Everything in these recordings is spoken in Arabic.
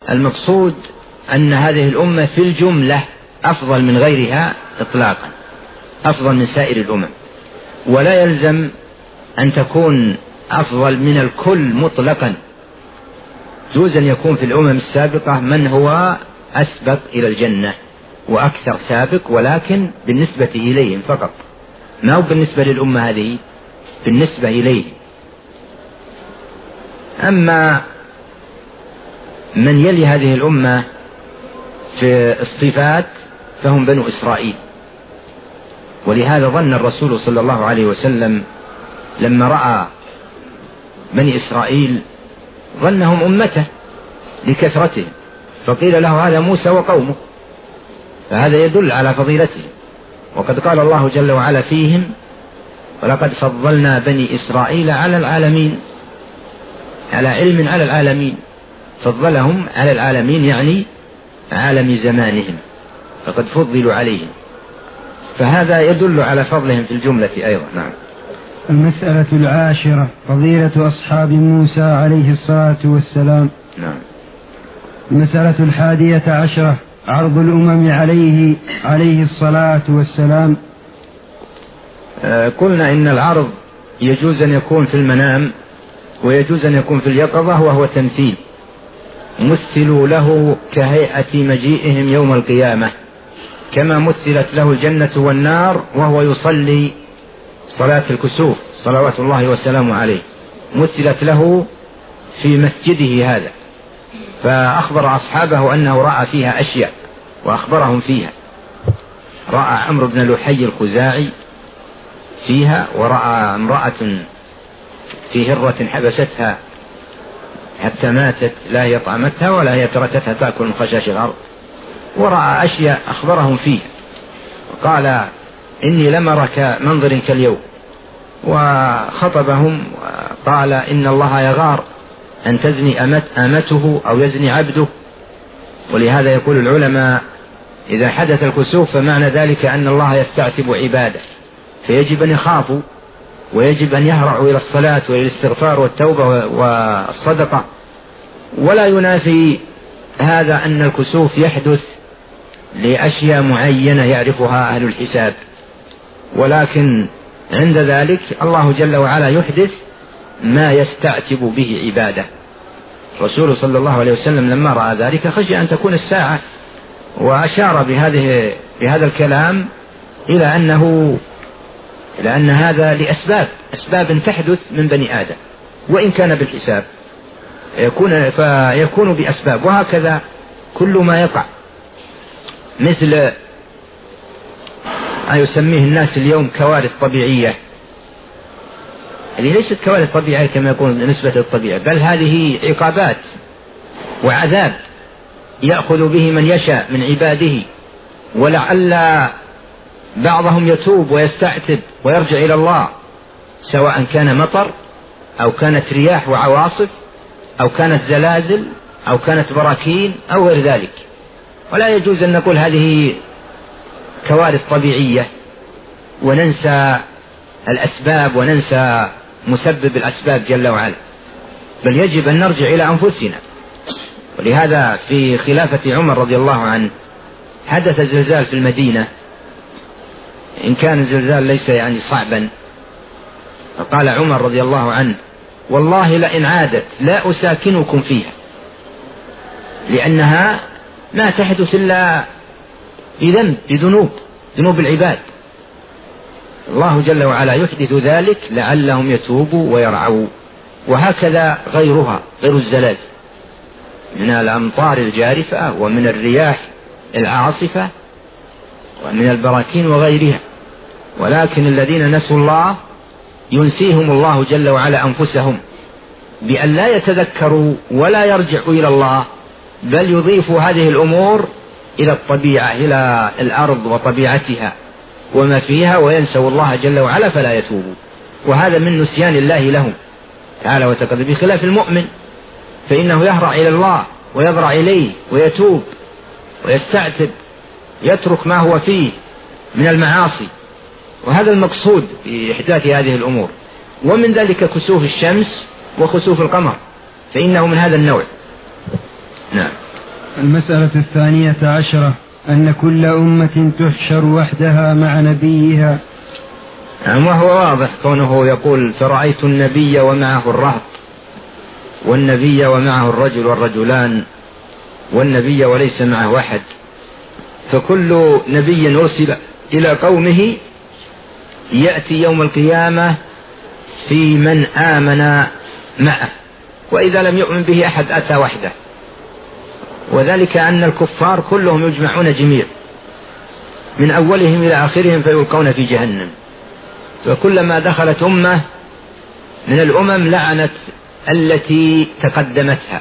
المقصود أن هذه الأمة في الجملة أفضل من غيرها إطلاقا، أفضل من سائر الأمم، ولا يلزم أن تكون أفضل من الكل مطلقا. يجوز أن يكون في الأمم السابقة من هو أسبق إلى الجنة وأكثر سابق، ولكن بالنسبة إليهم فقط، ما هو بالنسبة للأمة هذه، بالنسبة إليه. أما من يلي هذه الأمة في الصفات فهم بنو إسرائيل، ولهذا ظن الرسول صلى الله عليه وسلم لما رأى بني إسرائيل ظنهم أمته لكثرتهم، فقيل له هذا موسى وقومه، فهذا يدل على فضيلتهم. وقد قال الله جل وعلا فيهم: ولقد فضلنا بني إسرائيل على العالمين، على علم على العالمين، فضلهم على العالمين يعني عالم زمانهم، فقد فضلوا عليهم، فهذا يدل على فضلهم في الجملة أيضا. نعم. المسألة 10 فضيلة أصحاب موسى عليه الصلاة والسلام. نعم. المسألة 11 عرض الأمم عليه الصلاة والسلام. قلنا إن العرض يجوز أن يكون في المنام ويجوز أن يكون في اليقظة، وهو تمثيل، مثلوا له كهيئة مجيئهم يوم القيامة، كما مثلت له الجنة والنار وهو يصلي صلاة الكسوف صلوات الله وسلامه عليه، مثلت له في مسجده هذا، فأخبر أصحابه أنه رأى فيها أشياء وأخبرهم فيها. رأى عمرو بن لحي الخزاعي فيها، ورأى امرأة في هرة حبستها حتى ماتت، لا هي طعمتها ولا هي تركتها تأكل من خشاش الأرض، ورأى أشياء أخبرهم فيها، قال إني لم أرك منظر كاليوم، وخطبهم وقال إن الله يغار أن تزني أمته أو يزني عبده. ولهذا يقول العلماء إذا حدث الكسوف فمعنى ذلك أن الله يستعتب عباده، فيجب أن يخافوا ويجب أن يهرعوا إلى الصلاة والاستغفار والتوبة والصدقة. ولا ينافي هذا أن الكسوف يحدث لأشياء معينة يعرفها أهل الحساب، ولكن عند ذلك الله جل وعلا يحدث ما يستعتب به عباده. الرسول صلى الله عليه وسلم لما رأى ذلك خشي أن تكون الساعة، وأشار بهذا الكلام إلى أن هذا لأسباب تحدث من بني آدم، وإن كان بالحساب فيكون بأسباب. وهكذا كل ما يقع، مثل ما يسميه الناس اليوم كوارث طبيعية، هذه ليست كوارث طبيعية كما يكون نسبة للطبيعة، بل هذه عقابات وعذاب يأخذ به من يشاء من عباده، ولعل بعضهم يتوب ويستعتب ويرجع إلى الله، سواء كان مطر أو كانت رياح وعواصف أو كانت زلازل أو كانت براكين أو غير ذلك. ولا يجوز أن نقول هذه كوارث طبيعية وننسى الأسباب وننسى مسبب الأسباب جل وعلا، بل يجب أن نرجع إلى أنفسنا. ولهذا في خلافة عمر رضي الله عنه حدث زلزال في المدينة، إن كان الزلزال ليس يعني صعبا، فقال عمر رضي الله عنه: والله لئن عادت لا أساكنكم فيها، لأنها ما تحدث إلا بذنوب العباد، الله جل وعلا يحدث ذلك لعلهم يتوبوا ويرعوا. وهكذا غير الزلازل من الأمطار الجارفة ومن الرياح العاصفة ومن البراكين وغيرها. ولكن الذين نسوا الله ينسيهم الله جل وعلا أنفسهم بأن لا يتذكروا ولا يرجعوا إلى الله، بل يضيفوا هذه الأمور إلى الطبيعة، إلى الأرض وطبيعتها وما فيها، وينسوا الله جل وعلا فلا يتوبوا. وهذا من نسيان الله لهم تعالى وتقدم، بخلاف المؤمن فإنه يهرع إلى الله ويضرع إليه ويتوب ويستعتب، يترك ما هو فيه من المعاصي. وهذا المقصود بإحداث هذه الأمور. ومن ذلك كسوف الشمس وخسوف القمر، فإنه من هذا النوع. نعم. المسألة 12 أن كل أمة تحشر وحدها مع نبيها. وهو واضح كونه يقول فرأيت النبي ومعه الرهط، والنبي ومعه الرجل والرجلان، والنبي وليس معه أحد. فكل نبي أرسل إلى قومه يأتي يوم القيامة في من آمن معه، وإذا لم يؤمن به أحد أتى وحده. وذلك أن الكفار كلهم يجمعون جميع من أولهم إلى آخرهم فيلقون في جهنم. وكلما دخلت أمة من الأمم لعنت التي تقدمتها،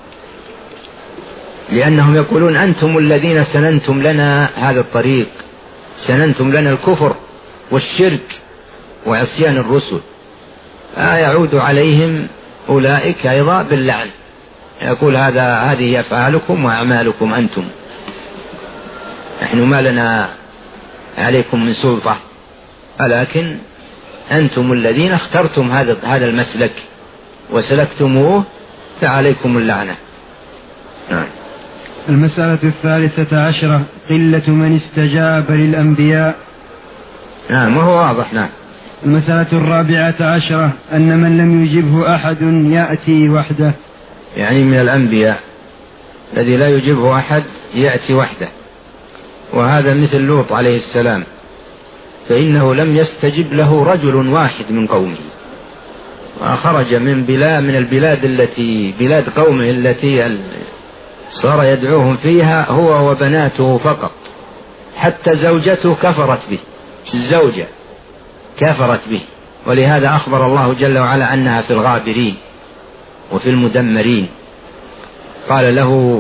لأنهم يقولون أنتم الذين سننتم لنا هذا الطريق، سننتم لنا الكفر والشرك وعصيان الرسل، يعود عليهم أولئك أيضا باللعن. يقول هذه أفعالكم وأعمالكم أنتم، نحن ما لنا عليكم من سلطة، ولكن أنتم الذين اخترتم هذا المسلك وسلكتموه فعليكم اللعنة. المسألة 13 قلة من استجاب للأنبياء. وهو واضح. المسألة 14 أن من لم يجبه أحد يأتي وحده، يعني من الأنبياء الذي لا يجبه أحد يأتي وحده، وهذا مثل لوط عليه السلام، فإنه لم يستجب له رجل واحد من قومه، وخرج من البلاد التي بلاد قومه التي صار يدعوهم فيها هو وبناته فقط، حتى زوجته كفرت به، الزوجة كفرت به، ولهذا أخبر الله جل وعلا أنها في الغابرين وفي المدمرين. قال له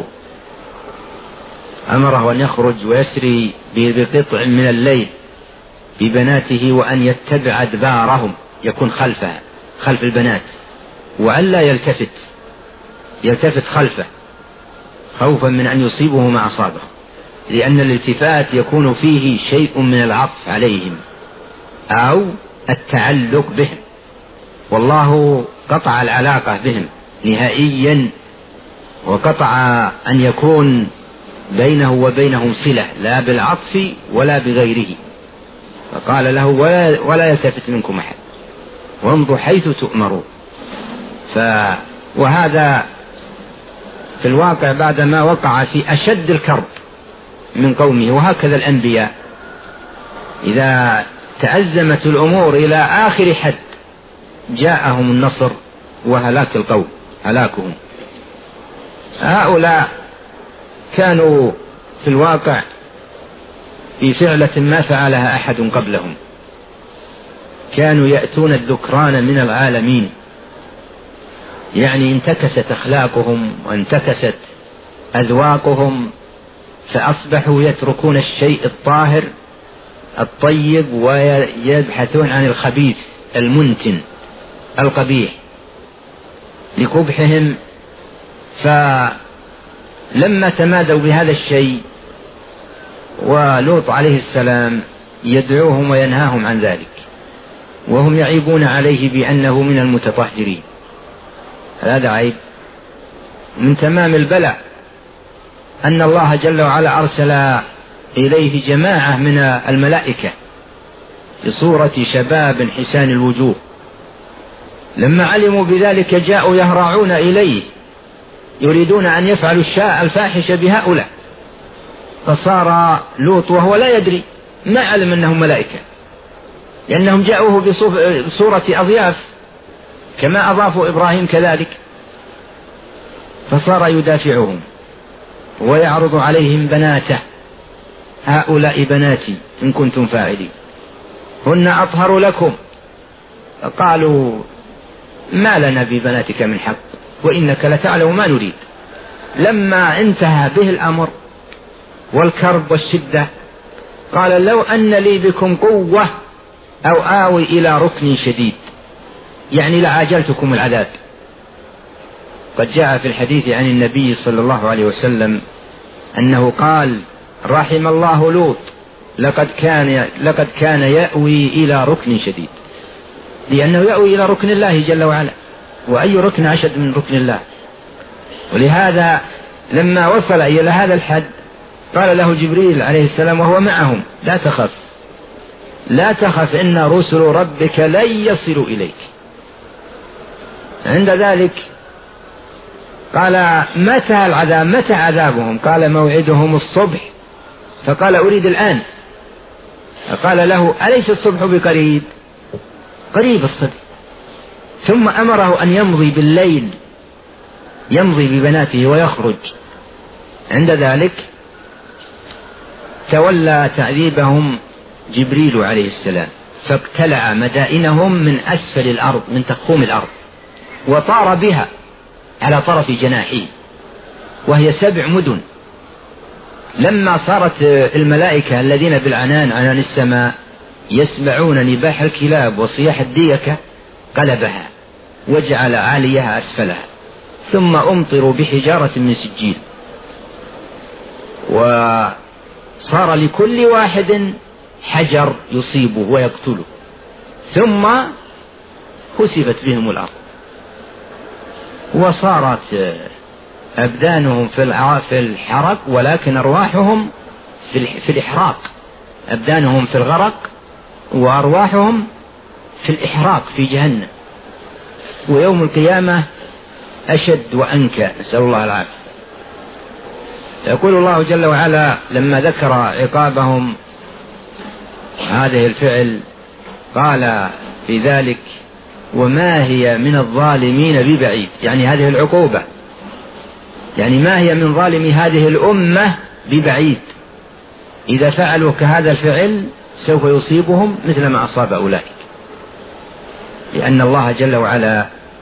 أمره أن يخرج ويسري بقطع من الليل ببناته وأن يتبع أدبارهم، يكون خلفها خلف البنات، وألا يلتفت خلفه خوفا من أن يصيبه ما أصابه، لأن الالتفات يكون فيه شيء من العطف عليهم أو التعلق بهم، والله قطع العلاقة بهم نهائيا، وقطع أن يكون بينه وبينهم صلة لا بالعطف ولا بغيره. فقال له ولا يلتفت منكم أحد وامضوا حيث تؤمرون. وهذا في الواقع بعدما وقع في أشد الكرب من قومه. وهكذا الأنبياء إذا تأزمت الأمور إلى آخر حد جاءهم النصر وهلاك القوم، هلاكهم. هؤلاء كانوا في الواقع في فعلة ما فعلها أحد قبلهم، كانوا يأتون الذكران من العالمين، يعني انتكست أخلاقهم وانتكست أذواقهم، فأصبحوا يتركون الشيء الطاهر الطيب ويبحثون عن الخبيث المنتن القبيح لقبحهم. فلما تمادوا بهذا الشيء ولوط عليه السلام يدعوهم وينهاهم عن ذلك، وهم يعيبون عليه بأنه من المتطهرين، هذا عيب. من تمام البلاء أن الله جل وعلا أرسل إليه جماعة من الملائكة بصورة شباب حسان الوجوه، لما علموا بذلك جاءوا يهرعون إليه يريدون أن يفعلوا الفاحشة بهؤلاء. فصار لوط وهو لا يدري، ما علم أنهم ملائكة، لأنهم جاءوه بصورة أضياف كما أضافوا إبراهيم كذلك. فصار يدافعهم ويعرض عليهم بناته، هؤلاء بناتي إن كنتم فاعلين، هن أطهر لكم. فقالوا ما لنا ببناتك من حق وإنك لتعلم ما نريد. لما انتهى به الأمر والكرب والشدة قال لو أن لي بكم قوة أو آوي إلى ركن شديد، يعني لعاجلتكم العذاب. قد جاء في الحديث عن النبي صلى الله عليه وسلم أنه قال رحم الله لوط لقد كان يأوي إلى ركن شديد، لأنه يأوي إلى ركن الله جل وعلا، وأي ركن أشد من ركن الله. ولهذا لما وصل إلى هذا الحد قال له جبريل عليه السلام وهو معهم: لا تخف، لا تخف، إن رسل ربك لن يصلوا إليك. عند ذلك قال: متى العذاب؟ متى عذابهم؟ قال: موعدهم الصبح. فقال: أريد الآن. فقال له: أليس الصبح بقريب؟ قريب الصبح. ثم أمره أن يمضي بالليل، يمضي ببناته ويخرج. عند ذلك تولى تعذيبهم جبريل عليه السلام، فابتلع مدائنهم من أسفل الأرض، من تخوم الأرض، وطار بها على طرف جناحه، وهي 7 مدن. لما صارت الملائكة الذين بالعنان، عنان السماء، يسمعون نباح الكلاب وصياح الديكة، قلبها وجعل عاليها أسفلها، ثم أمطروا بحجارة من سجيل، وصار لكل واحد حجر يصيبه ويقتله، ثم خسفت بهم الأرض، وصارت أبدانهم في الحرق، ولكن أرواحهم في الإحراق. أبدانهم في الغرق وأرواحهم في الإحراق في جهنم. ويوم القيامة أشد وأنكى، نسأل الله العافية. يقول الله جل وعلا لما ذكر عقابهم هذه الفعل قال في ذلك: وما هي من الظالمين ببعيد. يعني هذه العقوبة، يعني ما هي من ظالم هذه الأمة ببعيد. إذا فعلوا كهذا الفعل سوف يصيبهم مثل ما أصاب أولئك، لأن الله جل وعلا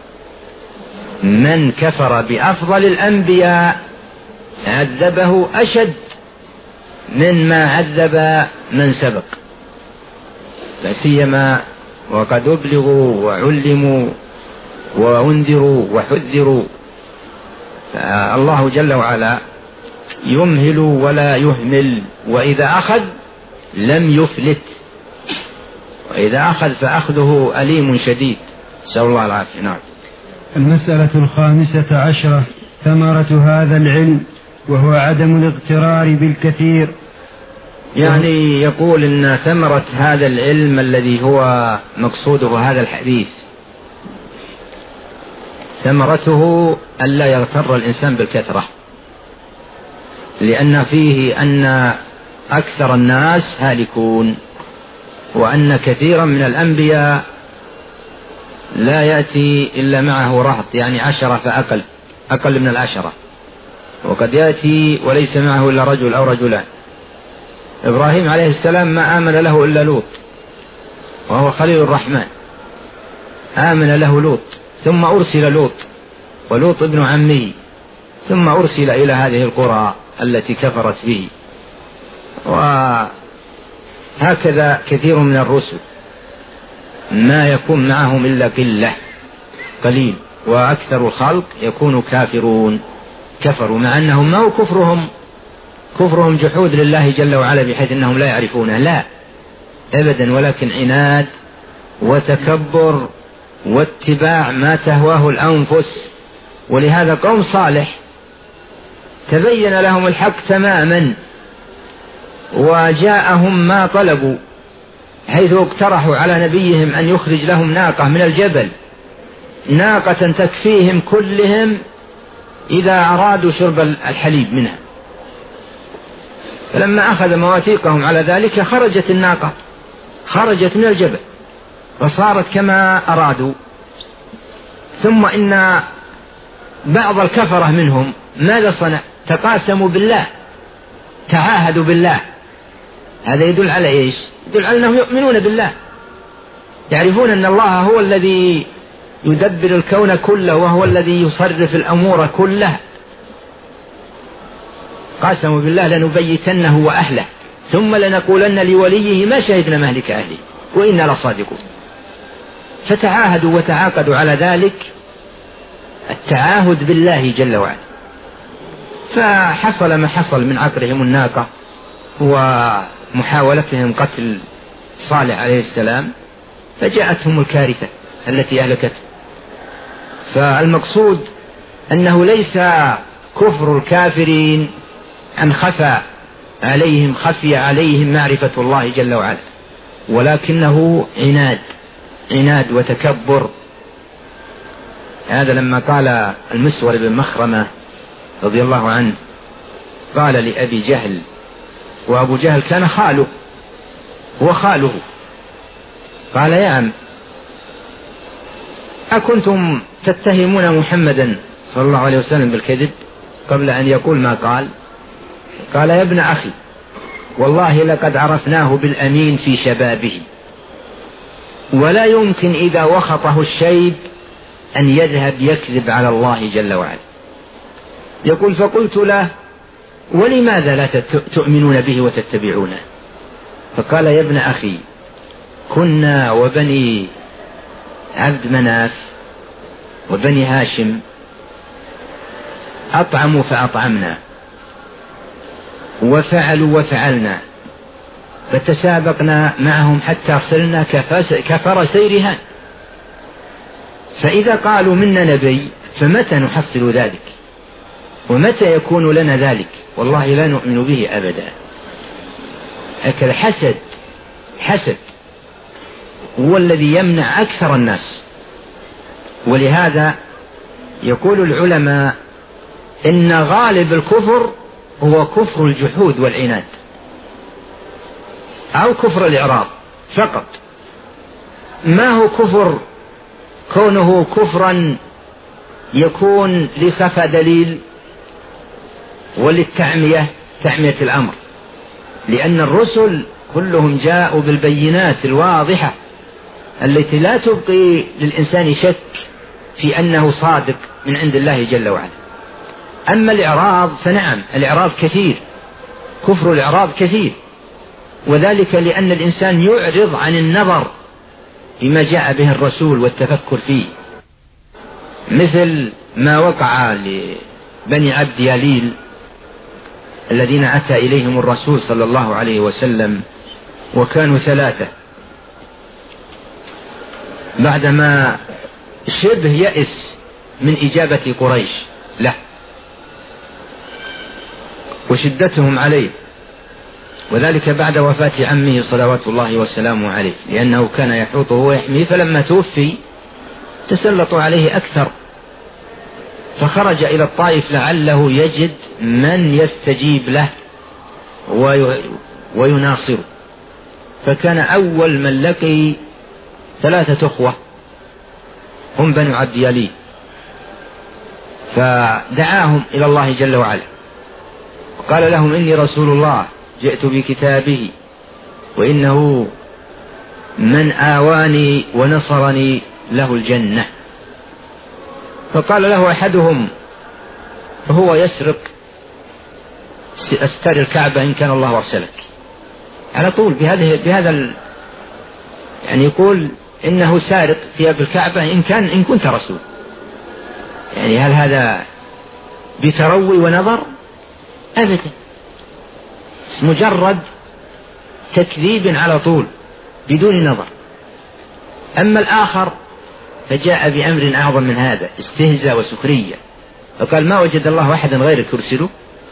من كفر بأفضل الأنبياء عذبه أشد من ما عذب من سبق، لا سيما وقد أبلغوا وعلموا وأنذروا وحذروا. الله جل وعلا يمهل ولا يهمل، وإذا أخذ لم يفلت، وإذا أخذ فأخذه أليم شديد، نسأل الله العافية. نعم. المسألة 15 ثمرة هذا العلم، وهو عدم الاغترار بالكثير. يعني يقول إن ثمرة هذا العلم الذي هو مقصوده هذا الحديث، ثمرته ألا يغتر الإنسان بالكثرة، لأن فيه أن أكثر الناس هالكون، وأن كثيرا من الأنبياء لا يأتي إلا معه رهط، يعني 10 فأقل، أقل من 10، وقد يأتي وليس معه إلا رجل أو رجلان. إبراهيم عليه السلام ما آمن له إلا لوط، وهو خليل الرحمن، آمن له لوط، ثم أرسل لوط ولوط ابن عمه، ثم أرسل إلى هذه القرى التي كفرت به. وهكذا كثير من الرسل ما يكون معهم إلا قليل، وأكثر الخلق يكون كفروا، مع أنهم ما هو كفرهم جحود لله جل وعلا بحيث أنهم لا يعرفونه، لا أبدا، ولكن عناد وتكبر واتباع ما تهواه الأنفس. ولهذا قوم صالح تبين لهم الحق تماما، وجاءهم ما طلبوا، حيث اقترحوا على نبيهم أن يخرج لهم ناقة من الجبل، ناقة تكفيهم كلهم إذا أرادوا شرب الحليب منها. فلما أخذ مواثيقهم على ذلك خرجت الناقة، خرجت من الجبل وصارت كما أرادوا. ثم إن بعض الكفرة منهم ماذا صنع؟ تقاسموا بالله، تعاهدوا بالله. هذا يدل على إيش؟ يدل على أنهم يؤمنون بالله، يعرفون أن الله هو الذي يدبر الكون كله، وهو الذي يصرف الأمور كلها. قاسموا بالله لنبيتنه وأهله ثم لنقولن لوليه ما شهدنا مهلك أهله وإنا لصادقون. فتعاهدوا وتعاقدوا على ذلك، التعاهد بالله جل وعلا. فحصل ما حصل من عقرهم الناقة ومحاولتهم قتل صالح عليه السلام، فجاءتهم الكارثة التي أهلكته. فالمقصود أنه ليس كفر الكافرين أن خفي عليهم معرفة الله جل وعلا، ولكنه عناد وتكبر. هذا لما قال المسور بن مخرمة رضي الله عنه قال لأبي جهل، وأبو جهل كان خاله، قال: يا عم، أكنتم تتهمون محمدا صلى الله عليه وسلم بالكذب قبل أن يقول ما قال؟ قال: يا ابن أخي، والله لقد عرفناه بالأمين في شبابه، ولا يمكن إذا وخطه الشيب أن يذهب يكذب على الله جل وعلا. يقول: فقلت له: ولماذا لا تؤمنون به وتتبعونه؟ فقال: يا ابن أخي، كنا وبني عبد مناف وبني هاشم أطعموا فأطعمنا، وفعلوا وفعلنا، فتسابقنا معهم حتى صرنا كفرسي رهان، فإذا قالوا منا نبي فمتى نحصل ذلك؟ ومتى يكون لنا ذلك؟ والله لا نؤمن به أبدا. هكذا حسد هو الذي يمنع أكثر الناس. ولهذا يقول العلماء إن غالب الكفر هو كفر الجحود والعناد، أو كفر الإعراض فقط. ما هو كفر كونه كفرا يكون لخفى دليل وللتعمية الأمر، لأن الرسل كلهم جاءوا بالبينات الواضحة التي لا تبقي للإنسان شك في أنه صادق من عند الله جل وعلا. أما الإعراض فنعم، الإعراض كثير، كفر الإعراض كثير، وذلك لأن الإنسان يعرض عن النظر بما جاء به الرسول والتفكر فيه، مثل ما وقع لبني عبد ياليل الذين أتى إليهم الرسول صلى الله عليه وسلم، وكانوا 3 بعدما شبه يأس من إجابة قريش له وشدتهم عليه، وذلك بعد وفاة عمه صلوات الله وسلامه عليه، لأنه كان يحوطه ويحميه، فلما توفي تسلطوا عليه أكثر، فخرج إلى الطائف لعله يجد من يستجيب له ويناصره، فكان أول من لقي 3 أخوة هم بنو عبد ياليل، فدعاهم إلى الله جل وعلا وقال لهم: إني رسول الله جئت بكتابه، وإنه من آواني ونصرني له الجنة. فقال له أحدهم هو يسرق أستار الكعبة إن كان الله أرسلك، على طول بهذا يعني يقول إنه سارق ثياب الكعبة إن كنت رسول. يعني هل هذا بتروي ونظر؟ أبدا، مجرد تكذيب على طول بدون نظر. أما الآخر فجاء بأمر أعظم من هذا، استهزاء وسخرية، فقال: ما وجد الله أحدا غيرك يرسله.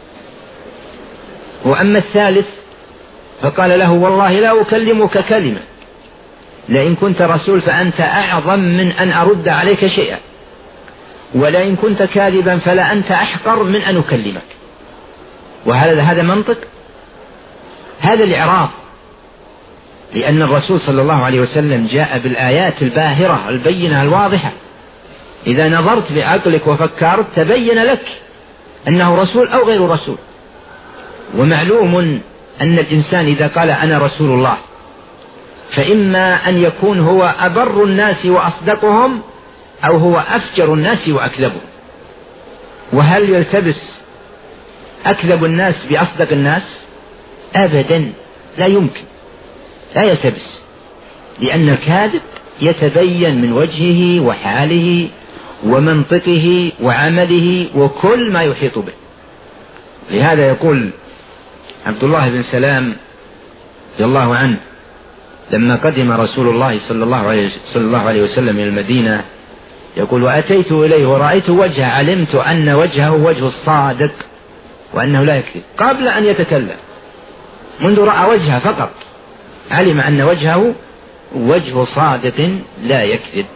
وأما الثالث فقال له: والله لا أكلمك كلمة، لئن كنت رسول فأنت أعظم من أن أرد عليك شيئا، ولئن كنت كاذبا فلا أنت أحقر من أن أكلمك. وهذا منطق؟ هذا الإعراض، لأن الرسول صلى الله عليه وسلم جاء بالآيات الباهرة البينة الواضحة، إذا نظرت بعقلك وفكرت تبين لك أنه رسول أو غير رسول. ومعلوم أن الإنسان إذا قال أنا رسول الله فإما أن يكون هو أبر الناس وأصدقهم، أو هو أفجر الناس وأكذبهم. وهل يلتبس أكذب الناس بأصدق الناس؟ أبدا، لا يمكن، لا يلتبس، لأن الكاذب يتبين من وجهه وحاله ومنطقه وعمله وكل ما يحيط به. لهذا يقول عبد الله بن سلام رضي الله عنه لما قدم رسول الله صلى الله عليه وسلم إلى المدينة يقول وأتيت إليه ورأيت وجهه علمت أن وجهه وجه الصادق وأنه لا يكذب، قبل أن يتكلم، منذ رأى وجهه فقط علم أن وجهه وجه صادق لا يكذب.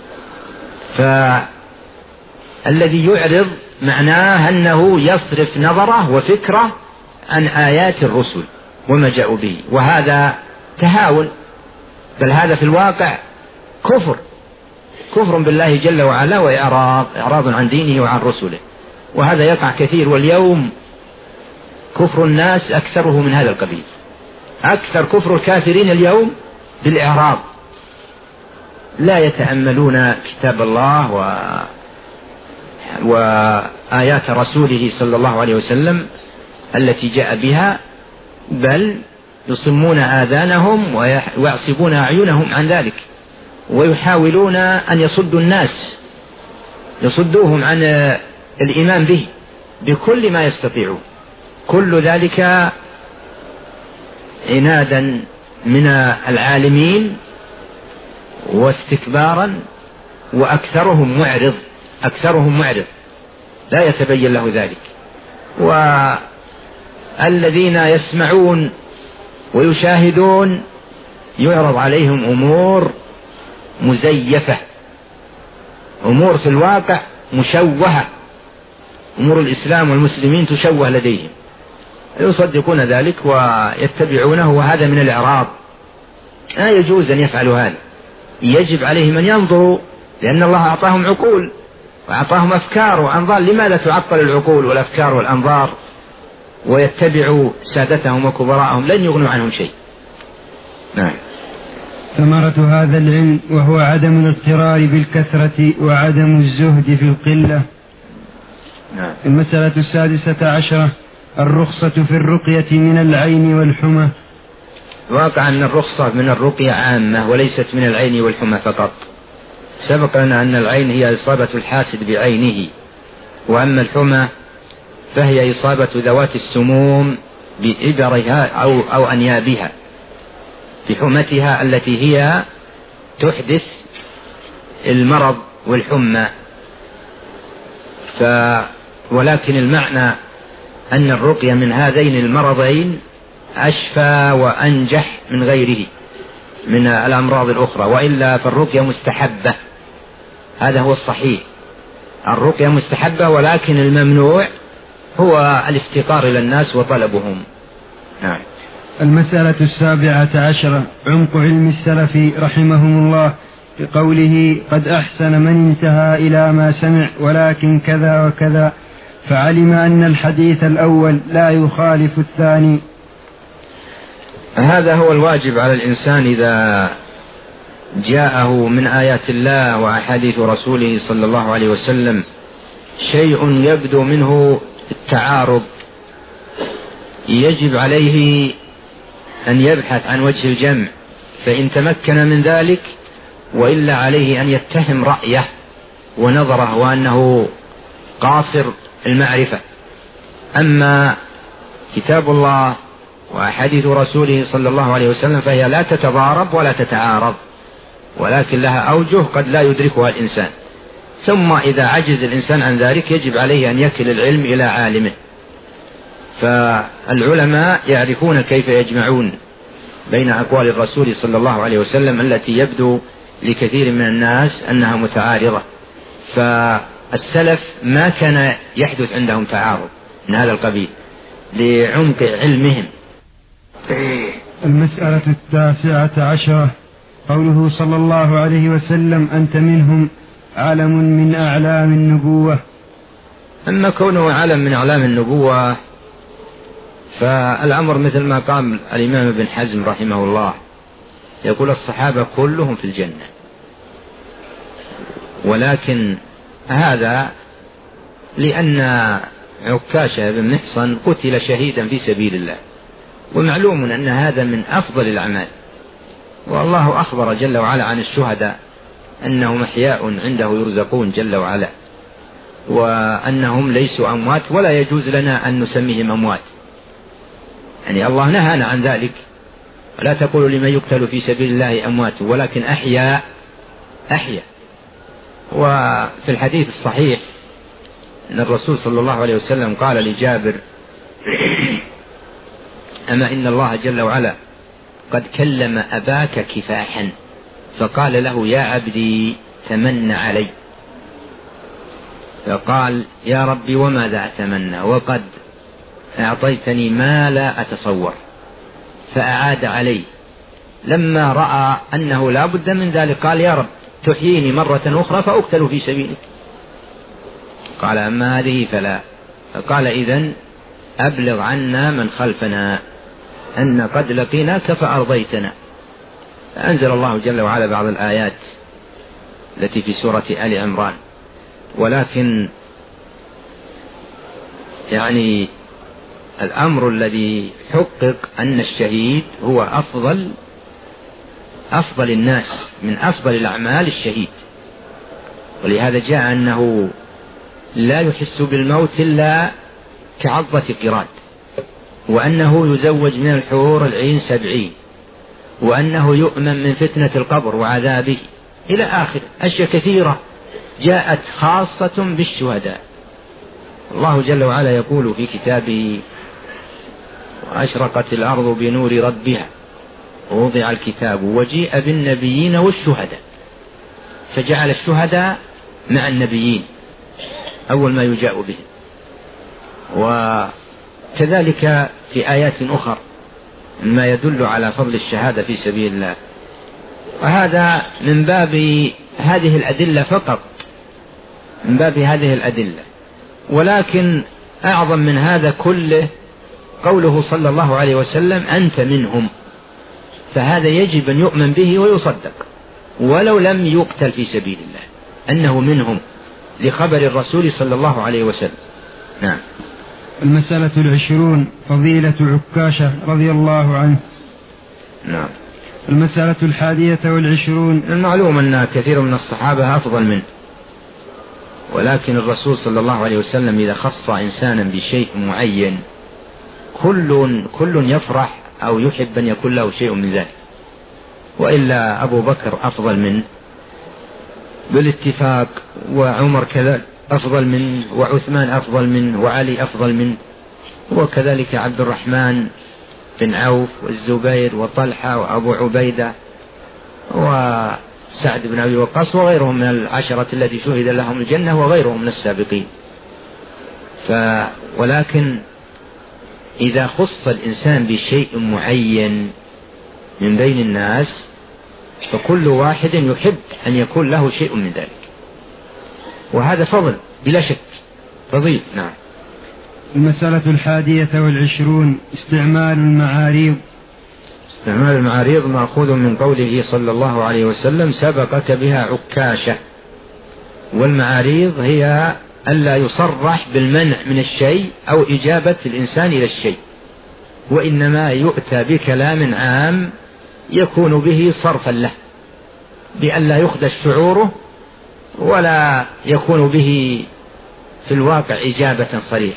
فالذي يعرض معناه أنه يصرف نظره وفكره عن آيات الرسل وما جاءوا به، وهذا تهاون، بل هذا في الواقع كفر بالله جل وعلا وإعراض عن دينه وعن رسله، وهذا يقع كثير. واليوم كفر الناس أكثره من هذا القبيل، أكثر كفر الكافرين اليوم بالإعراض، لا يتأملون كتاب الله وآيات رسوله صلى الله عليه وسلم التي جاء بها، بل يصمون آذانهم ويعصبون أعينهم عن ذلك، ويحاولون أن يصدوا الناس، يصدوهم عن الإيمان به بكل ما يستطيعون، كل ذلك عنادا من العالمين واستكبارا، وأكثرهم معرض لا يتبين له ذلك. والذين يسمعون ويشاهدون يعرض عليهم أمور مزيفة، أمور في الواقع مشوهة، أمور الإسلام والمسلمين تشوه لديهم، يصدقون ذلك ويتبعونه، وهذا من الإعراض. لا يجوز أن يفعلوا هذا، يجب عليهم أن ينظروا، لأن الله أعطاهم عقول وأعطاهم أفكار وأنظار، لماذا تعطل العقول والأفكار والأنظار ويتبعوا سادتهم وكبراءهم؟ لن يغنوا عنهم شيء. نعم. ثمرة هذا العلم وهو عدم الاغترار بالكثرة وعدم الزهد في القلة. نعم. المسألة 16 الرخصة في الرقية من العين والحمى. واقع أن الرخصة من الرقية عامة وليست من العين والحمى فقط. سبق لنا أن العين هي إصابة الحاسد بعينه، وأما الحمى فهي إصابة ذوات السموم بإبرها أو أنيابها بحمتها التي هي تحدث المرض والحمى. ولكن المعنى أن الرقية من هذين المرضين أشفى وأنجح من غيره من الأمراض الأخرى، وإلا فالرقية مستحبة، هذا هو الصحيح، الرقية مستحبة، ولكن الممنوع هو الافتقار إلى الناس وطلبهم. نعم. المسألة 17 عمق علم السلف رحمهم الله بقوله قد أحسن من انتهى إلى ما سمع ولكن كذا وكذا، فعلم أن الحديث الأول لا يخالف الثاني. هذا هو الواجب على الإنسان إذا جاءه من آيات الله وأحاديث رسوله صلى الله عليه وسلم شيء يبدو منه التعارض، يجب عليه أن يبحث عن وجه الجمع، فإن تمكن من ذلك، وإلا عليه أن يتهم رأيه ونظره وأنه قاصر المعرفة. أما كتاب الله وأحاديث رسوله صلى الله عليه وسلم فهي لا تتضارب ولا تتعارض، ولكن لها أوجه قد لا يدركها الإنسان. ثم إذا عجز الإنسان عن ذلك يجب عليه أن يكل العلم إلى عالمه، فالعلماء يعرفون كيف يجمعون بين أقوال الرسول صلى الله عليه وسلم التي يبدو لكثير من الناس أنها متعارضة. فالسلف ما كان يحدث عندهم تعارض من هذا القبيل لعمق علمهم. المسألة 19 قوله صلى الله عليه وسلم أنت منهم علم من أعلام النبوة. أما كونه علم من أعلام النبوة فالأمر مثل ما قام الإمام ابن حزم رحمه الله، يقول الصحابة كلهم في الجنة، ولكن هذا لأن عكاشة بن محصن قتل شهيدا في سبيل الله، ومعلوم أن هذا من أفضل الأعمال، والله أخبر جل وعلا عن الشهداء أنهم أحياء عنده يرزقون جل وعلا، وأنهم ليسوا أموات ولا يجوز لنا أن نسميهم أموات، يعني الله نهانا عن ذلك، ولا تقولوا لمن يقتل في سبيل الله أموات ولكن أحياء. وفي الحديث الصحيح أن الرسول صلى الله عليه وسلم قال لجابر: أما إن الله جل وعلا قد كلم أباك كفاحا فقال له: يا عبدي تمن علي. فقال: يا ربي وماذا أتمنى وقد أعطيتني ما لا أتصور. فأعاد عليه. لما رأى أنه لا بد من ذلك قال: يا رب تحييني مرة أخرى فأقتل في سبيلك. قال: أما هذه فلا. فقال: إذن أبلغ عنا من خلفنا أن قد لقيناك فأرضيتنا. فأنزل الله جل وعلا بعض الآيات التي في سورة آل عمران. ولكن يعني الأمر الذي حقق أن الشهيد هو أفضل الناس، من أفضل الأعمال الشهيد. ولهذا جاء أنه لا يحس بالموت إلا كعضة قراد، وأنه يزوج من الحور العين 70، وأنه يؤمن من فتنة القبر وعذابه، إلى آخر أشياء كثيرة جاءت خاصة بالشهداء. الله جل وعلا يقول في كتابه: وأشرقت الأرض بنور ربها ووضع الكتاب وجيء بالنبيين والشهداء. فجعل الشهداء مع النبيين أول ما يجاء به. وكذلك في آيات أخرى ما يدل على فضل الشهادة في سبيل الله. وهذا من باب هذه الأدلة فقط، من باب هذه الأدلة. ولكن أعظم من هذا كله قوله صلى الله عليه وسلم: أنت منهم. فهذا يجب أن يؤمن به ويصدق ولو لم يقتل في سبيل الله، أنه منهم لخبر الرسول صلى الله عليه وسلم. نعم. المسألة 20 فضيلة عكاشة رضي الله عنه. نعم. المسألة 21. المعلوم أن كثير من الصحابة أفضل منه، ولكن الرسول صلى الله عليه وسلم إذا خص إنسانا بشيء معين كل يفرح أو يحب أن يكون له شيء من ذلك. وإلا أبو بكر أفضل منه بالاتفاق، وعمر كذا أفضل منه، وعثمان أفضل منه، وعلي أفضل منه، وكذلك عبد الرحمن بن عوف والزبير وطلحة وأبو عبيدة وسعد بن أبي وقاص وغيرهم من العشرة الذي شهد لهم الجنة وغيرهم من السابقين. ولكن إذا خص الإنسان بشيء معين من بين الناس فكل واحد يحب أن يكون له شيء من ذلك، وهذا فضل بلا شك، فضيل. نعم. المسألة 21 استعمال المعاريض. استعمال المعاريض مأخوذ من قوله صلى الله عليه وسلم: سبقك بها عكاشة. والمعاريض هي ألا يصرح بالمنع من الشيء أو إجابة الإنسان إلى الشيء، وإنما يؤتى بكلام عام يكون به صرفا له، بألا يخدش شعوره ولا يكون به في الواقع إجابة صريحة.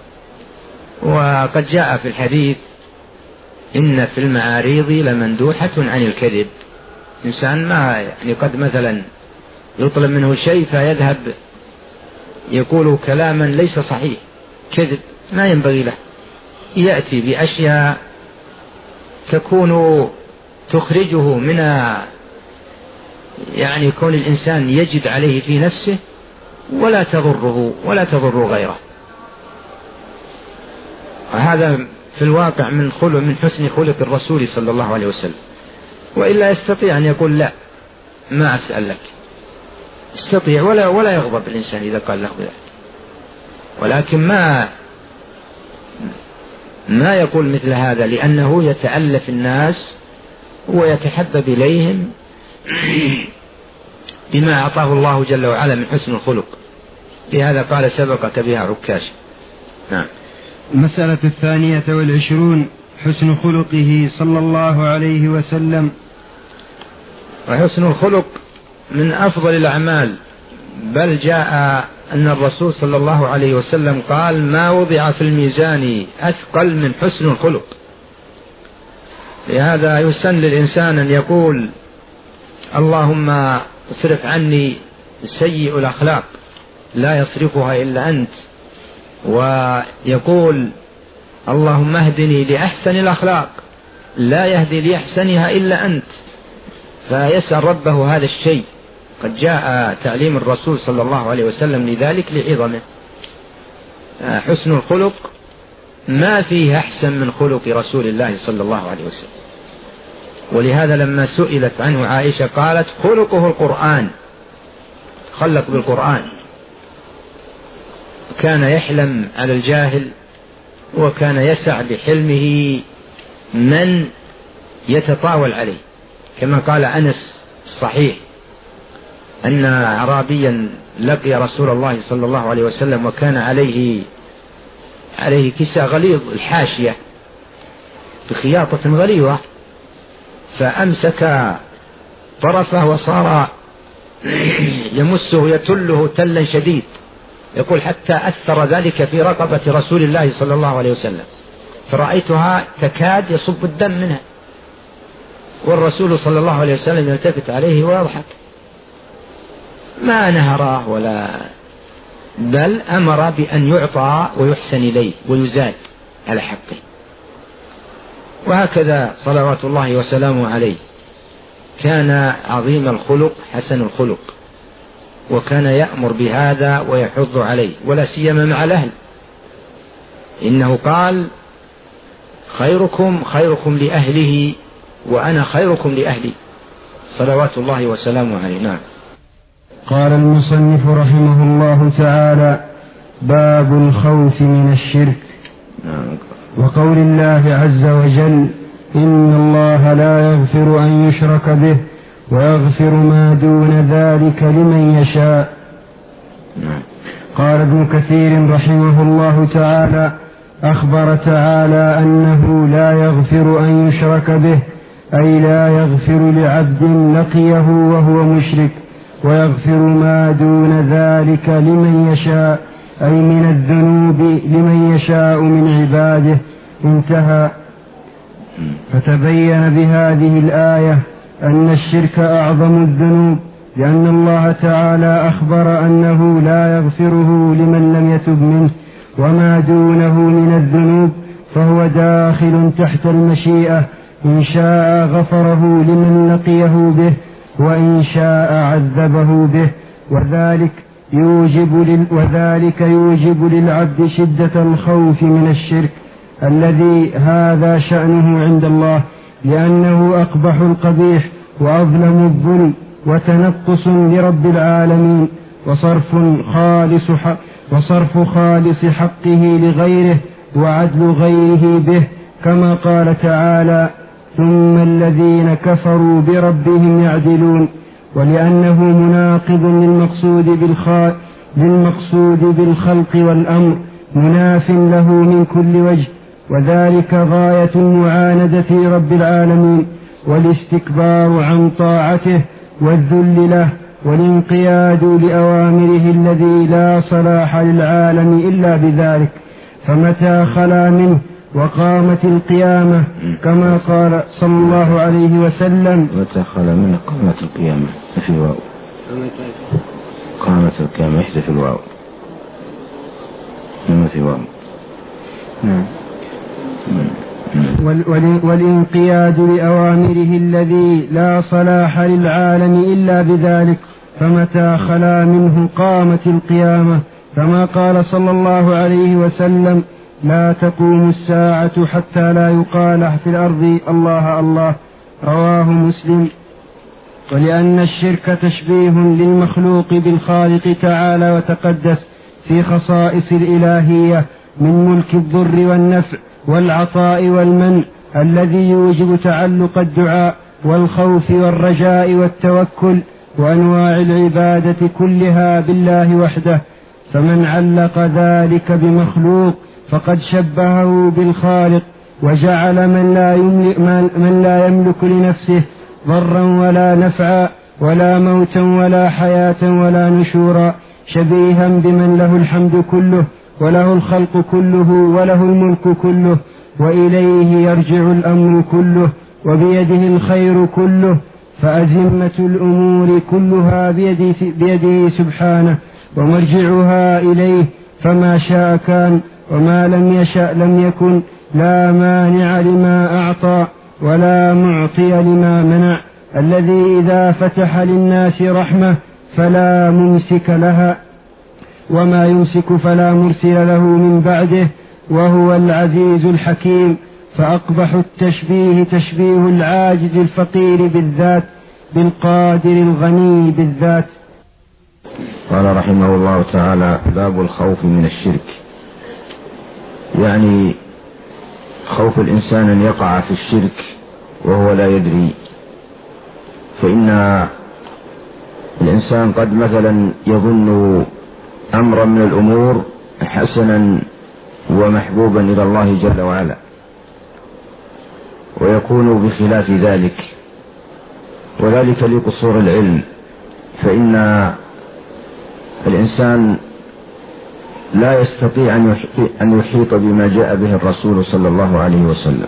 وقد جاء في الحديث: إن في المعاريض لمندوحة عن الكذب. إنسان ما يعني قد مثلا يطلب منه شيء فيذهب يقول كلاما ليس صحيح، كذب ما ينبغي له، يأتي بأشياء تكون تخرجه من يعني كون الإنسان يجد عليه في نفسه ولا تضره ولا تضر غيره. وهذا في الواقع من حسن خلق الرسول صلى الله عليه وسلم. وإلا يستطيع أن يقول: لا ما أسأل لك، يستطيع ولا يغضب الإنسان إذا قال له ذلك. ولكن ما يقول مثل هذا، لأنه يتألف الناس ويتحبب إليهم بما أعطاه الله جل وعلا من حسن الخلق. لهذا قال: سبقك بها عكاشة. نعم. المسألة 22 حسن خلقه صلى الله عليه وسلم. وحسن الخلق من أفضل الأعمال، بل جاء أن الرسول صلى الله عليه وسلم قال: ما وضع في الميزان أثقل من حسن الخلق. لهذا يسن للإنسان أن يقول: اللهم اصرف عني سيء الأخلاق لا يصرفها إلا أنت، ويقول اللهم اهدني لأحسن الأخلاق لا يهدي لأحسنها إلا أنت، فيسأل ربه هذا الشيء. قد جاء تعليم الرسول صلى الله عليه وسلم لذلك لعظمه. حسن الخلق ما فيه أحسن من خلق رسول الله صلى الله عليه وسلم، ولهذا لما سئلت عنه عائشة قالت خلقه القرآن، خلق بالقرآن. كان يحلم على الجاهل، وكان يسع بحلمه من يتطاول عليه، كما قال أنس الصحيح أن أعرابيا لقي رسول الله صلى الله عليه وسلم وكان عليه كساء غليظ الحاشية بخياطة غليظة، فأمسك طرفه وصار يمسه يتله تلا شديد، يقول حتى أثر ذلك في رقبة رسول الله صلى الله عليه وسلم، فرأيتها تكاد يصب الدم منها، والرسول صلى الله عليه وسلم يلتفت عليه ويضحك، ما نهره ولا بل أمر بأن يعطى ويحسن إليه ويزاد على حقه. وهكذا صلوات الله وسلامه عليه كان عظيم الخلق حسن الخلق، وكان يأمر بهذا ويحض عليه، ولا سيما مع الأهل، إنه قال خيركم خيركم لأهله وأنا خيركم لأهلي صلوات الله وسلامه عليه. نعم. قال المصنف رحمه الله تعالى: باب الخوف من الشرك. وقول الله عز وجل: إن الله لا يغفر أن يشرك به ويغفر ما دون ذلك لمن يشاء. قال ابن كثير رحمه الله تعالى: أخبر تعالى أنه لا يغفر أن يشرك به، أي لا يغفر لعبد لقيه وهو مشرك، ويغفر ما دون ذلك لمن يشاء، أي من الذنوب لمن يشاء من عباده. انتهى. فتبين بهذه الآية أن الشرك أعظم الذنوب، لأن الله تعالى أخبر أنه لا يغفره لمن لم يتب منه، وما دونه من الذنوب فهو داخل تحت المشيئة، إن شاء غفره لمن لقيه به، وإن شاء عذبه به، وذلك يوجب للعبد شدة الخوف من الشرك الذي هذا شأنه عند الله، لأنه أقبح القبيح وأظلم الظلم وتنقص لرب العالمين، وصرف خالص حقه لغيره وعدل غيره به، كما قال تعالى: ثم الذين كفروا بربهم يعدلون. ولأنه مناقض للمقصود بالخلق والأمر، مناف له من كل وجه، وذلك غاية المعاندة رب العالمين والاستكبار عن طاعته والذل له والانقياد لأوامره الذي لا صلاح للعالم إلا بذلك. فمتى خلا منه وقامت القيامة، كما قال صلى الله عليه وسلم: متى خلا منه قامت القيامة، في واو، قامت القيامة يحدث الواو، في واو. والانقياد لأوامره الذي لا صلاح للعالم إلا بذلك. فمتى خلا منه قامت القيامة، كما قال صلى الله عليه وسلم: لا تقوم الساعة حتى لا يقال في الأرض الله الله. رواه مسلم. ولأن الشرك تشبيه للمخلوق بالخالق تعالى وتقدس في خصائص الإلهية من ملك الضر والنفع والعطاء والمنع، الذي يوجب تعلق الدعاء والخوف والرجاء والتوكل وأنواع العبادة كلها بالله وحده. فمن علق ذلك بمخلوق فقد شبهه بالخالق، وجعل من لا يملك لنفسه ضرا ولا نفعا ولا موتا ولا حياة ولا نشورا شبيها بمن له الحمد كله وله الخلق كله وله الملك كله، وإليه يرجع الأمر كله وبيده الخير كله. فأزمة الأمور كلها بيده سبحانه، ومرجعها إليه، فما شاء كان وما لم يشأ لم يكن، لا مانع لما أعطى ولا معطي لما منع، الذي إذا فتح للناس رحمة فلا ممسك لها، وما يمسك فلا مرسل له من بعده، وهو العزيز الحكيم. فأقبح التشبيه تشبيه العاجز الفقير بالذات بالقادر الغني بالذات. قال رحمه الله تعالى: باب الخوف من الشرك، يعني خوف الإنسان أن يقع في الشرك وهو لا يدري. فإن الإنسان قد مثلا يظن أمرا من الأمور حسنا ومحبوبا إلى الله جل وعلا، ويكون بخلاف ذلك، وذلك لقصور العلم. فإن الإنسان لا يستطيع أن يحيط بما جاء به الرسول صلى الله عليه وسلم،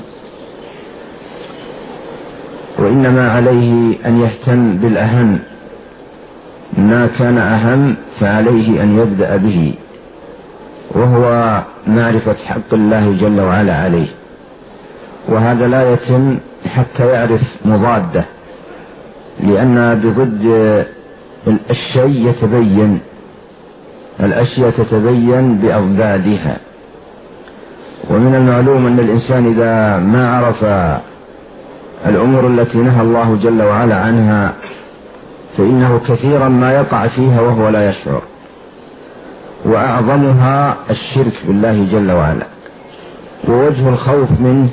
وإنما عليه أن يهتم بالأهم، ما كان أهم فعليه أن يبدأ به، وهو معرفة حق الله جل وعلا عليه. وهذا لا يتم حتى يعرف مضاده، لأن بضد الشيء يتبين، الأشياء تتبين بأضدادها. ومن المعلوم أن الإنسان إذا ما عرف الأمور التي نهى الله جل وعلا عنها فإنه كثيرا ما يقع فيها وهو لا يشعر، وأعظمها الشرك بالله جل وعلا. ووجه الخوف منه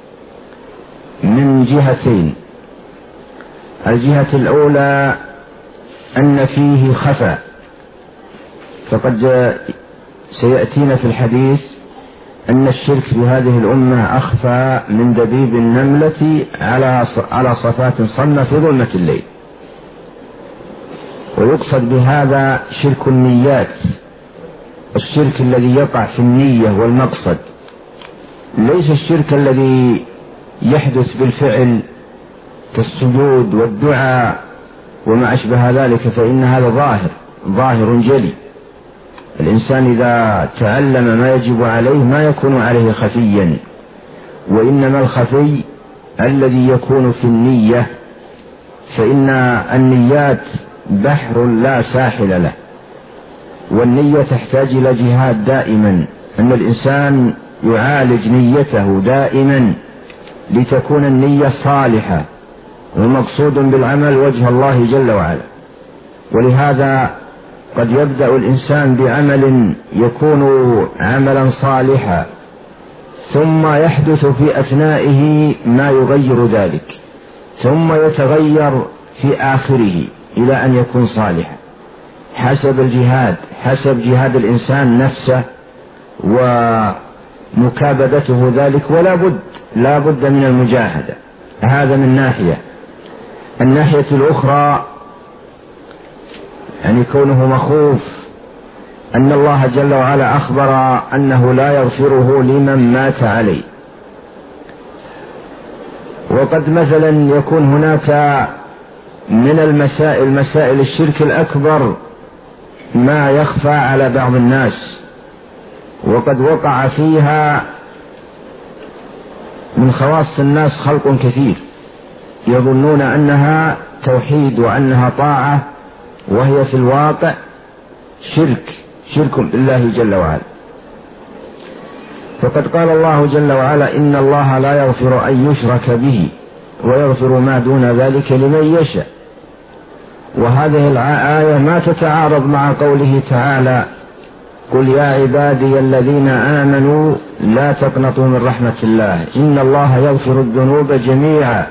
من جهتين: الجهة الأولى أن فيه خفاء، فقد سيأتينا في الحديث أن الشرك في هذه الأمة أخفى من دبيب النملة على صفات صنة في ظلمة الليل. ويقصد بهذا شرك النيات، الشرك الذي يقع في النية والمقصد، ليس الشرك الذي يحدث بالفعل كالسجود والدعاء وما أشبه ذلك، فإن هذا ظاهر جلي. الإنسان إذا تعلم ما يجب عليه ما يكون عليه خفيا، وإنما الخفي الذي يكون في النية، فإن النيات بحر لا ساحل له، والنية تحتاج إلى جهاد دائما، أن الإنسان يعالج نيته دائما لتكون النية صالحة ومقصود بالعمل وجه الله جل وعلا. ولهذا قد يبدأ الإنسان بعمل يكون عملا صالحا، ثم يحدث في أثنائه ما يغير ذلك، ثم يتغير في آخره إلى أن يكون صالحا حسب الجهاد، حسب جهاد الإنسان نفسه ومكابدته ذلك، لا بد من المجاهدة. هذا من ناحية. الناحية الأخرى يعني كونه مخوف أن الله جل وعلا أخبر أنه لا يغفره لمن مات عليه. وقد مثلا يكون هناك من مسائل الشرك الأكبر ما يخفى على بعض الناس، وقد وقع فيها من خواص الناس خلق كثير يظنون أنها توحيد وأنها طاعة، وهي في الواقع شرك بالله جل وعلا. فقد قال الله جل وعلا: إن الله لا يغفر أن يشرك به ويغفر ما دون ذلك لمن يشاء. وهذه الآية ما تتعارض مع قوله تعالى: قل يا عبادي الذين آمنوا لا تقنطوا من رحمة الله إن الله يغفر الذنوب جميعا.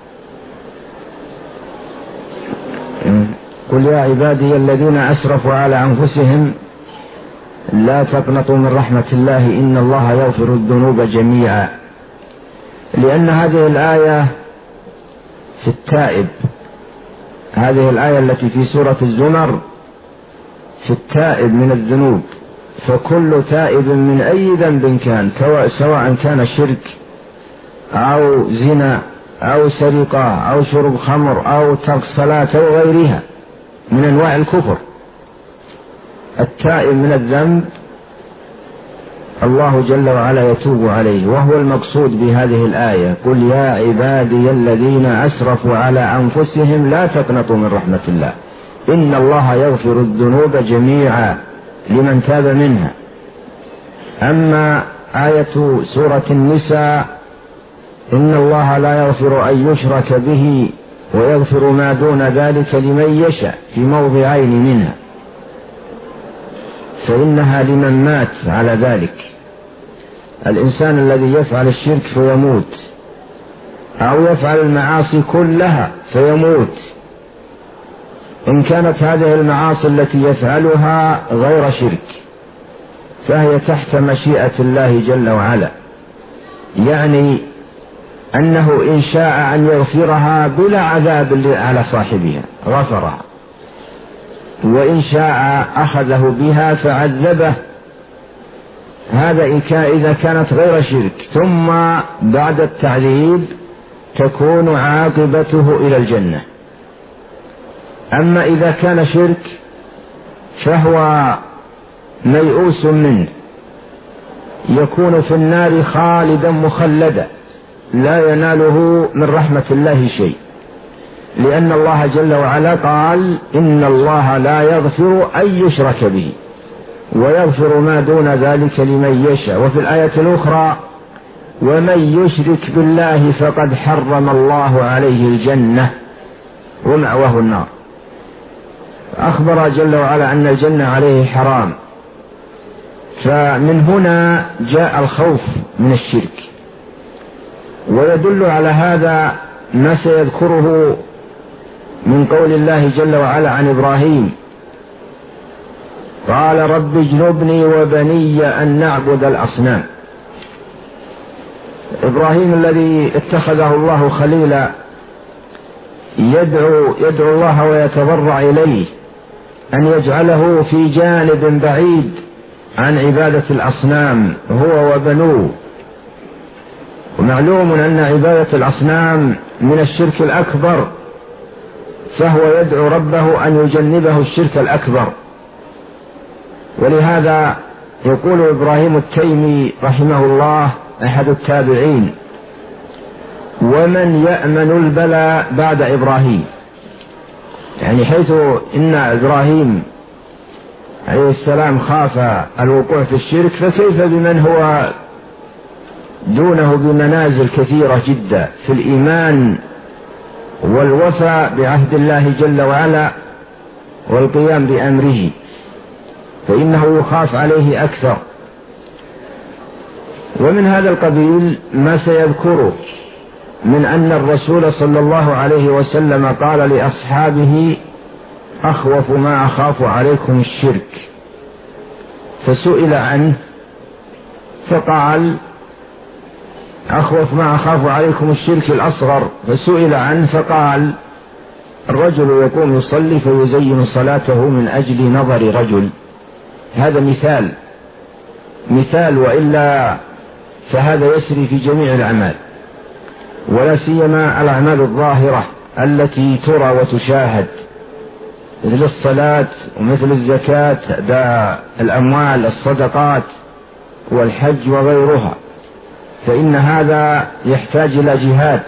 قل يا عبادي الذين أسرفوا على أنفسهم لا تقنطوا من رحمة الله إن الله يغفر الذنوب جميعا، لأن هذه الآية في التائب، هذه الآية التي في سورة الزمر في التائب من الذنوب. فكل تائب من أي ذنب كان، سواء كان شرك أو زنا أو سرقة أو شرب خمر أو ترك صلاة أو غيرها من أنواع الكفر. التائب من الذنب الله جل وعلا يتوب عليه، وهو المقصود بهذه الآية: قل يا عبادي الذين أسرفوا على أنفسهم لا تقنطوا من رحمة الله إن الله يغفر الذنوب جميعا لمن تاب منها. أما آية سورة النساء: إن الله لا يغفر أن يشرك به ويغفر ما دون ذلك لمن يشاء، في موضعين منها، فإنها لمن مات على ذلك. الإنسان الذي يفعل الشرك فيموت، أو يفعل المعاصي كلها فيموت، إن كانت هذه المعاصي التي يفعلها غير شرك فهي تحت مشيئة الله جل وعلا، يعني أنه إن شاء أن يغفرها بلا عذاب على صاحبها غفرها، وإن شاء أخذه بها فعذبه. هذا إذا كانت غير شرك، ثم بعد التعذيب تكون عاقبته إلى الجنة. أما إذا كان شرك فهو ميؤوس منه، يكون في النار خالدا مخلدا، لا يناله من رحمة الله شيء، لأن الله جل وعلا قال: إن الله لا يغفر أن يشرك به ويغفر ما دون ذلك لمن يشاء. وفي الآية الأخرى: ومن يشرك بالله فقد حرم الله عليه الجنة ومأواه النار. أخبر جل وعلا أن الجنة عليه حرام، فمن هنا جاء الخوف من الشرك. ويدل على هذا ما سيذكره من قول الله جل وعلا عن إبراهيم: قال رب اجنبني وبني أن نعبد الأصنام. إبراهيم الذي اتخذه الله خليلا يدعو الله ويتضرع إليه أن يجعله في جانب بعيد عن عبادة الأصنام هو وبنوه. ومعلوم أن عبادة الأصنام من الشرك الأكبر، فهو يدعو ربه أن يجنبه الشرك الأكبر. ولهذا يقول إبراهيم التيمي رحمه الله أحد التابعين: ومن يأمن البلاء بعد إبراهيم؟ يعني حيث إن إبراهيم عليه السلام خاف الوقوع في الشرك، فكيف بمن هو دونه بمنازل كثيرة جدا في الإيمان والوفاء بعهد الله جل وعلا والقيام بأمره، فإنه يخاف عليه أكثر. ومن هذا القبيل ما سيذكره من أن الرسول صلى الله عليه وسلم قال لأصحابه: أخوف ما أخاف عليكم الشرك، فسئل عنه فقال: أخوف ما أخاف عليكم الشرك الأصغر، فسئل عنه فقال: الرجل يقوم يصلي فيزين صلاته من أجل نظر رجل. هذا مثال، وإلا فهذا يسري في جميع الأعمال، ولا سيما الأعمال الظاهرة التي ترى وتشاهد، مثل الصلاة ومثل الزكاة، أداء الأموال، الصدقات والحج وغيرها. فإن هذا يحتاج إلى جهاد،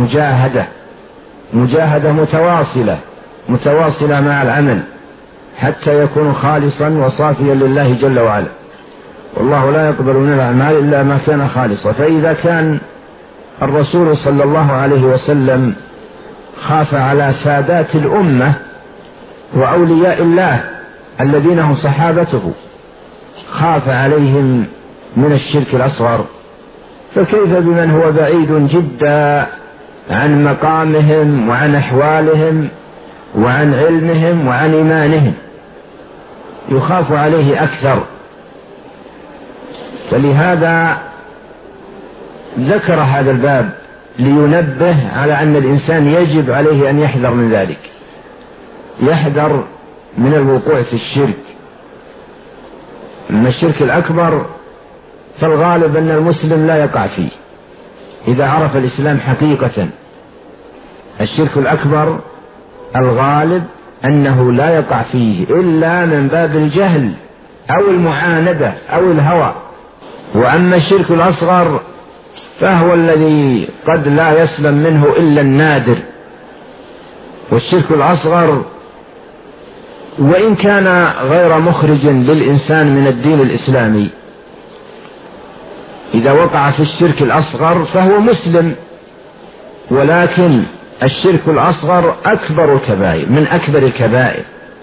مجاهدة متواصلة مع العمل حتى يكون خالصا وصافيا لله جل وعلا، والله لا يقبل من الأعمال إلا ما كان خالصا. فإذا كان الرسول صلى الله عليه وسلم خاف على سادات الأمة وأولياء الله الذين هم صحابته، خاف عليهم من الشرك الأصغر، فكيف بمن هو بعيد جدا عن مقامهم وعن أحوالهم وعن علمهم وعن إيمانهم، يخاف عليه أكثر. فلهذا ذكر هذا الباب لينبه على أن الإنسان يجب عليه أن يحذر من ذلك، يحذر من الوقوع في الشرك. أما الشرك الأكبر فالغالب أن المسلم لا يقع فيه إذا عرف الإسلام حقيقة، الشرك الأكبر الغالب أنه لا يقع فيه إلا من باب الجهل أو المعاندة أو الهوى. وأما الشرك الأصغر فهو الذي قد لا يسلم منه إلا النادر. والشرك الأصغر وإن كان غير مخرج للإنسان من الدين الإسلامي، إذا وقع في الشرك الأصغر فهو مسلم، ولكن الشرك الأصغر أكبر الكبائر من أكبر الكبائر،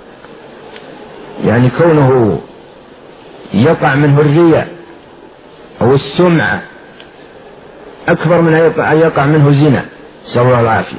يعني كونه يقع منه الرياء أو السمعة أكبر من أن يقع منه زنا، نسأل الله العافية.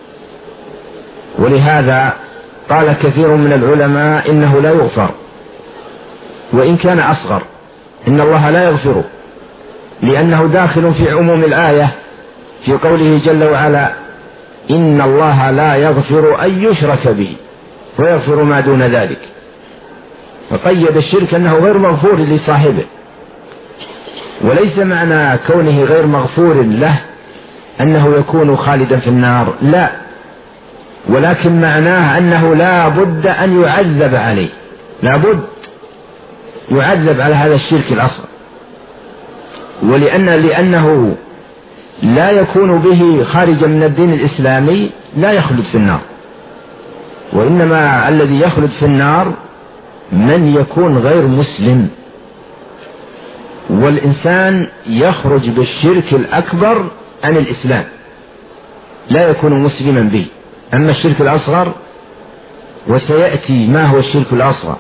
ولهذا قال كثير من العلماء إنه لا يغفر وإن كان أصغر، إن الله لا يغفره، لأنه داخل في عموم الآية في قوله جل وعلا: إن الله لا يغفر أن يشرك به ويغفر ما دون ذلك. فقيد الشرك أنه غير مغفور لصاحبه، وليس معنى كونه غير مغفور له أنه يكون خالدا في النار، لا، ولكن معناه أنه لا بد أن يعذب عليه، لا بد يعذب على هذا الشرك الأصغر. لأنه لا يكون به خارجا من الدين الإسلامي لا يخلد في النار، وإنما الذي يخلد في النار من يكون غير مسلم. والإنسان يخرج بالشرك الأكبر عن الإسلام، لا يكون مسلما به. أما الشرك الأصغر، وسيأتي ما هو الشرك الأصغر،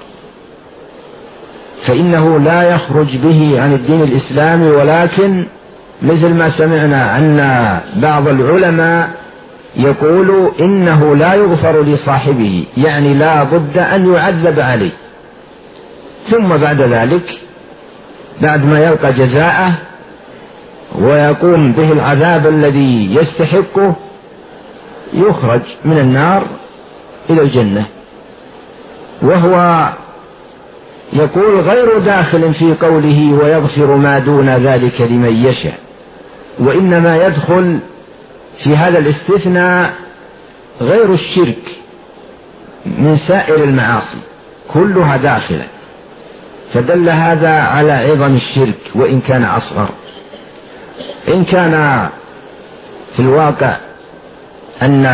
فإنه لا يخرج به عن الدين الإسلامي، ولكن مثل ما سمعنا أن بعض العلماء يقول إنه لا يغفر لصاحبه، يعني لا بد أن يعذب عليه، ثم بعد ذلك بعد ما يلقى جزاءه ويقوم به العذاب الذي يستحقه يخرج من النار إلى الجنة. وهو يقول غير داخل في قوله ويغفر ما دون ذلك لمن يشاء، وإنما يدخل في هذا الاستثناء غير الشرك من سائر المعاصي كلها داخلة، فدل هذا على عظم الشرك وإن كان أصغر. إن كان في الواقع أن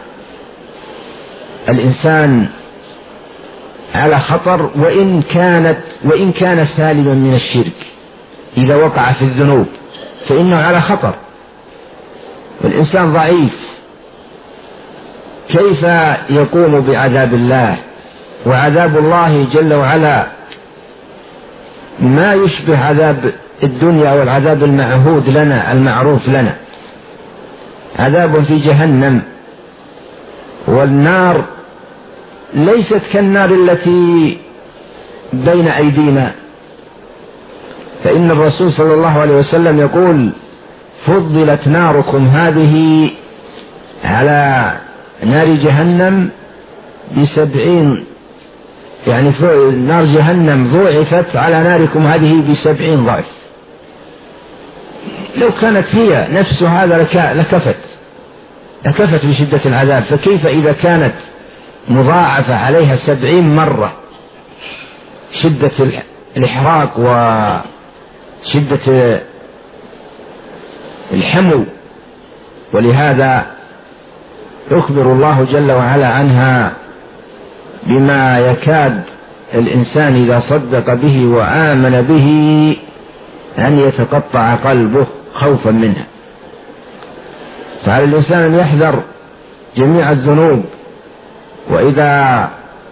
الإنسان على خطر وإن كان سالما من الشرك، إذا وقع في الذنوب فإنه على خطر، والإنسان ضعيف، كيف يقوم بعذاب الله؟ وعذاب الله جل وعلا ما يشبه عذاب الدنيا والعذاب المعهود لنا المعروف لنا، عذاب في جهنم. والنار ليست كالنار التي بين أيدينا، فإن الرسول صلى الله عليه وسلم يقول: فضلت ناركم هذه على نار جهنم ب70، يعني نار جهنم ضعفت على ناركم هذه ب70 ضعف. لو كانت هي نفس هذا لكفت بشدة العذاب، فكيف إذا كانت مضاعفة عليها 70 مرة شدة الإحراق وشدة الحمو. ولهذا يخبر الله جل وعلا عنها بما يكاد الإنسان إذا صدق به وآمن به أن يتقطع قلبه خوفا منها. فعلى الإنسان أن يحذر جميع الذنوب، وإذا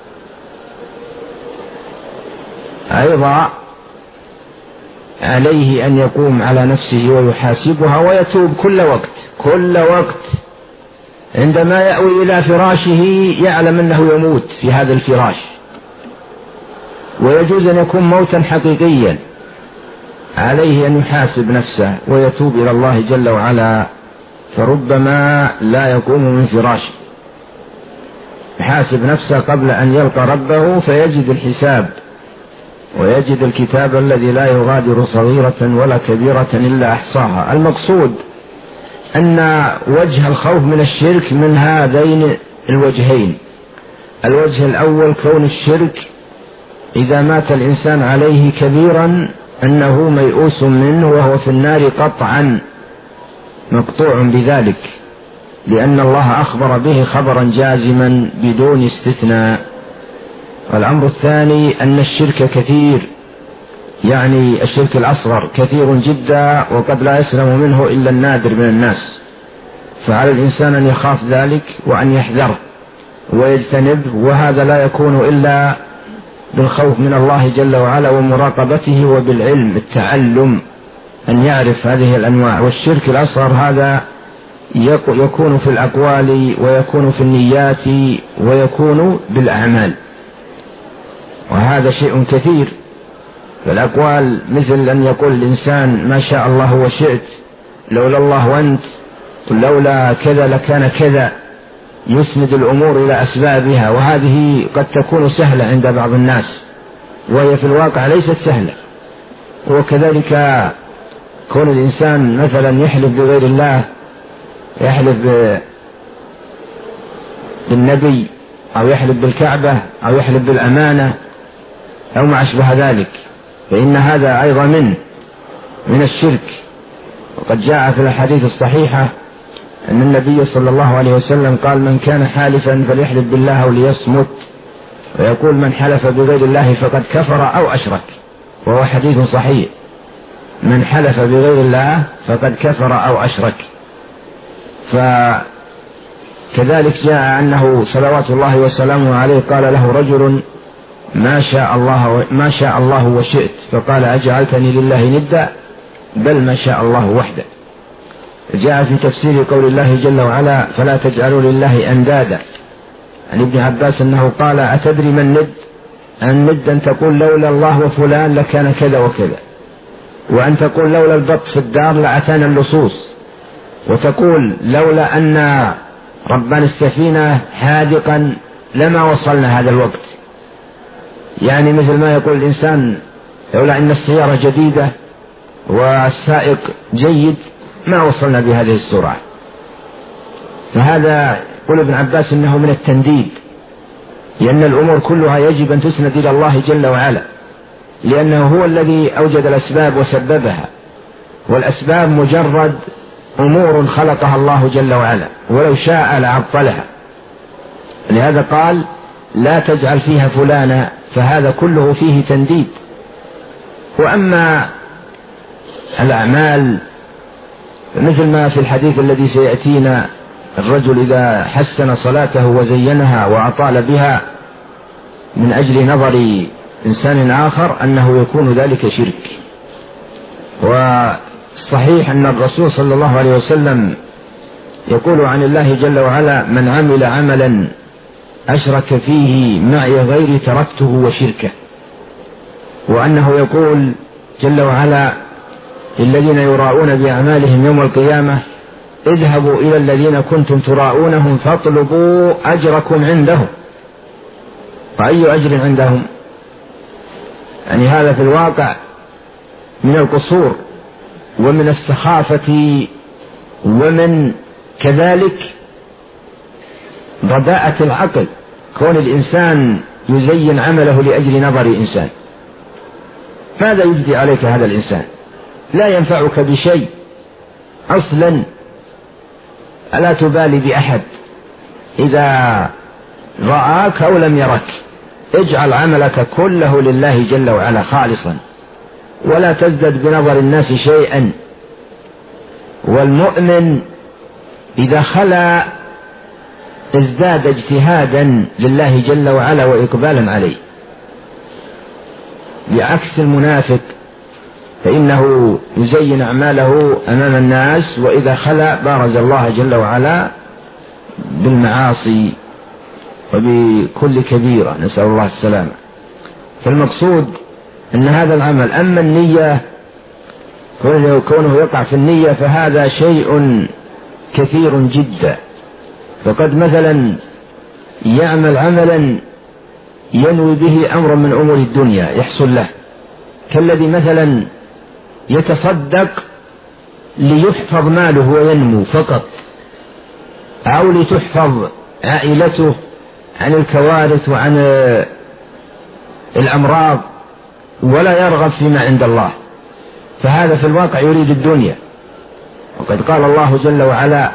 أيضا عليه أن يقوم على نفسه ويحاسبها ويتوب كل وقت عندما يأوي إلى فراشه يعلم أنه يموت في هذا الفراش، ويجوز أن يكون موتا حقيقيا. عليه أن يحاسب نفسه ويتوب إلى الله جل وعلا، فربما لا يقوم من فراشه، يحاسب نفسه قبل أن يلقى ربه فيجد الحساب ويجد الكتاب الذي لا يغادر صغيرة ولا كبيرة إلا أحصاها. المقصود أن وجه الخوف من الشرك من هذين الوجهين. الوجه الأول كون الشرك إذا مات الإنسان عليه كبيرا أنه ميؤوس منه وهو في النار قطعا، مقطوع بذلك، لأن الله أخبر به خبرا جازما بدون استثناء. والأمر الثاني أن الشرك كثير، يعني الشرك الأصغر كثير جدا، وقد لا يسلم منه إلا النادر من الناس، فعلى الإنسان أن يخاف ذلك وأن يحذره ويجتنب، وهذا لا يكون إلا بالخوف من الله جل وعلا ومراقبته وبالعلم، التعلم، أن يعرف هذه الأنواع. والشرك الأصغر هذا يكون في الأقوال ويكون في النيات ويكون بالأعمال، وهذا شيء كثير. فالأقوال مثل أن يقول الإنسان ما شاء الله وشئت، لولا الله وأنت، لولا كذا لكان كذا، يسند الأمور إلى أسبابها، وهذه قد تكون سهلة عند بعض الناس وهي في الواقع ليست سهلة. وكذلك كون الإنسان مثلا يحلف بغير الله، يحلف بالنبي أو يحلف بالكعبة أو يحلف بالأمانة أو ما أشبه ذلك، فإن هذا أيضا من الشرك. وقد جاء في الحديث الصحيحة أن النبي صلى الله عليه وسلم قال: من كان حالفا فليحلف بالله أو ليصمت، ويقول: من حلف بغير الله فقد كفر أو أشرك، وهو حديث صحيح، من حلف بغير الله فقد كفر أو أشرك. فكذلك جاء أنه صلوات الله وسلامه عليه قال له رجل: ما شاء الله وشئت، فقال: أجعلتني لله ندا؟ بل ما شاء الله وحده. جاء في تفسير قول الله جل وعلا: فلا تجعلوا لله أندادا، عن ابن عباس أنه قال: أتدري ما الند؟ الند أن تقول لولا الله وفلان لكان كذا وكذا، وأن تقول لولا البط في الدار لأتانا اللصوص، وتقول لولا أن ربان السفينة حادقا لما وصلنا هذا الوقت. يعني مثل ما يقول الإنسان لولا أن السيارة جديدة والسائق جيد ما وصلنا بهذه السرعة. فهذا يقول ابن عباس إنه من التنديد، لأن الأمور كلها يجب أن تسند إلى الله جل وعلا، لأنه هو الذي أوجد الأسباب وسببها، والأسباب مجرد أمور خلقها الله جل وعلا، ولو شاء لعطلها. لهذا قال: لا تجعل فيها فلانا، فهذا كله فيه تنديد. وأما الأعمال مثل ما في الحديث الذي سيأتينا: الرجل إذا حسن صلاته وزينها وأطال بها من أجل نظر إنسان آخر أنه يكون ذلك شرك. والصحيح أن الرسول صلى الله عليه وسلم يقول عن الله جل وعلا: من عمل عملا أشرك فيه معي غيري تركته وشركه. وأنه يقول جل وعلا: الذين يراءون بأعمالهم يوم القيامة اذهبوا إلى الذين كنتم تراءونهم فاطلبوا أجركم عندهم. فأي أجر عندهم؟ يعني هذا في الواقع من القصور ومن السخافة ومن كذلك رداءة العقل، كون الإنسان يزين عمله لأجل نظر إنسان. ماذا يجدي عليك هذا الإنسان؟ لا ينفعك بشيء أصلا. ألا تبالي بأحد إذا رآك أو لم يرك. اجعل عملك كله لله جل وعلا خالصا، ولا تزدد بنظر الناس شيئا. والمؤمن إذا خلا ازداد اجتهادا لله جل وعلا وإقبالا عليه، بعكس المنافق فإنه يزين أعماله أمام الناس، وإذا خلا بارز الله جل وعلا بالمعاصي وبكل كبيرة، نسأل الله السلامة. فالمقصود أن هذا العمل، أما النية كونه يقع في النية فهذا شيء كثير جدا. فقد مثلا يعمل عملا ينوي به أمر من أمور الدنيا يحصل له، كالذي مثلا يتصدق ليحفظ ماله وينمو فقط، أو لتحفظ عائلته عن الكوارث وعن الأمراض، ولا يرغب فيما عند الله، فهذا في الواقع يريد الدنيا. وقد قال الله جل وعلا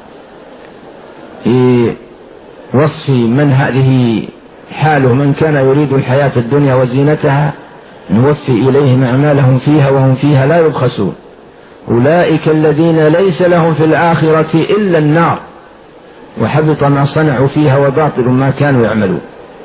في وصف من هذه حاله: من كان يريد الحياة الدنيا وزينتها نوفي إليهم أعمالهم فيها وهم فيها لا يبخسون، أولئك الذين ليس لهم في الآخرة إلا النار وحبط ما صنعوا فيها وباطل ما كانوا يعملون.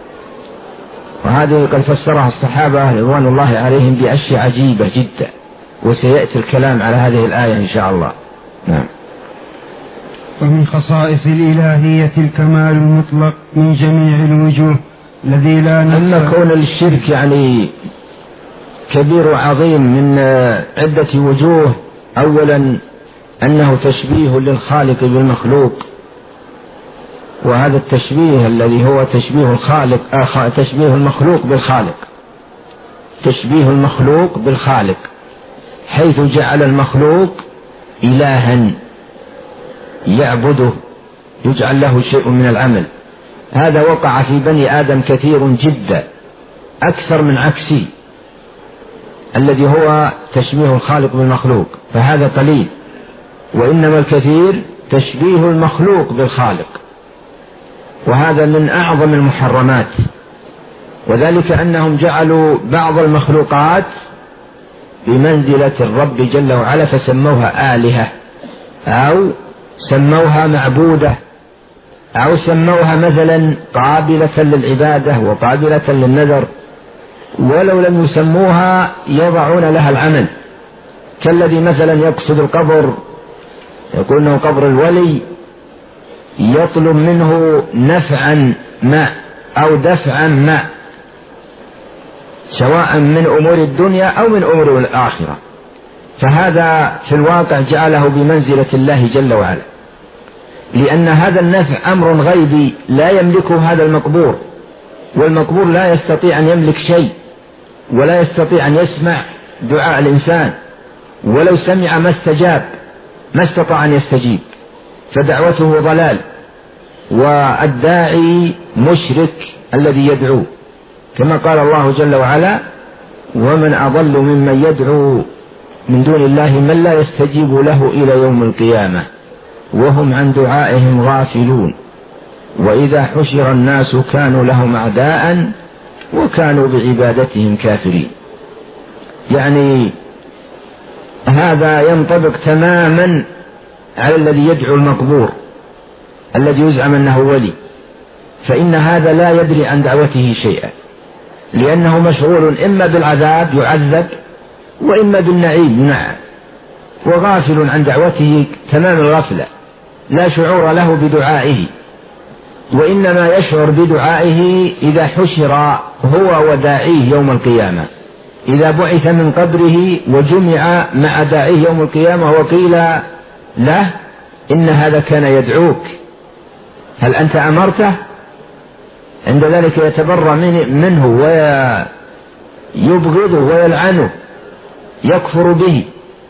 وهذه قد فسرها الصحابة رضوان الله عليهم بأشياء عجيبة جدا، وسيأتي الكلام على هذه الآية إن شاء الله. نعم. ومن خصائص الإلهية الكمال المطلق من جميع الوجوه الذي لا نقص. أما كون الشرك يعني كبير وعظيم من عدة وجوه، أولا أنه تشبيه للخالق بالمخلوق، وهذا التشبيه الذي هو تشبيه الخالق تشبيه المخلوق بالخالق، تشبيه المخلوق بالخالق، حيث جعل المخلوق إلها يعبده، يجعل له شيء من العمل. هذا وقع في بني آدم كثير جدا، أكثر من عكسي الذي هو تشبيه الخالق بالمخلوق، فهذا قليل، وإنما الكثير تشبيه المخلوق بالخالق، وهذا من أعظم المحرمات. وذلك أنهم جعلوا بعض المخلوقات بمنزلة الرب جل وعلا، فسموها آلهة، أو سموها معبودة، أو سموها مثلا قابلة للعبادة وقابلة للنذر، ولو لم يسموها يضعون لها العمل، كالذي مثلا يقصد القبر يقول انه قبر الولي، يطلب منه نفعا ما أو دفعا ما، سواء من أمور الدنيا أو من أمور الآخرة، فهذا في الواقع جعله بمنزلة الله جل وعلا، لأن هذا النفع أمر غيبي لا يملكه هذا المقبور، والمقبور لا يستطيع أن يملك شيء، ولا يستطيع أن يسمع دعاء الإنسان، ولو سمع ما استجاب، ما استطاع أن يستجيب، فدعوته ضلال، والداعي مشرك الذي يدعو، كما قال الله جل وعلا: ومن أضل ممن يدعو من دون الله من لا يستجيب له إلى يوم القيامة وهم عن دعائهم غافلون وإذا حشر الناس كانوا لهم أعداء وكانوا بعبادتهم كافرين. يعني هذا ينطبق تماما على الذي يدعو المقبور الذي يزعم أنه ولي، فإن هذا لا يدري عن دعوته شيئا، لأنه مشغول إما بالعذاب يعذب، وإما بالنعيم ينعم، وغافل عن دعوته تمام الغفلة، لا شعور له بدعائه، وإنما يشعر بدعائه إذا حشر هو وداعيه يوم القيامة، إذا بعث من قبره وجمع مع داعيه يوم القيامة وقيل له: إن هذا كان يدعوك، هل أنت أمرته؟ عند ذلك يتبرأ منه ويبغضه ويلعنه، يكفر به،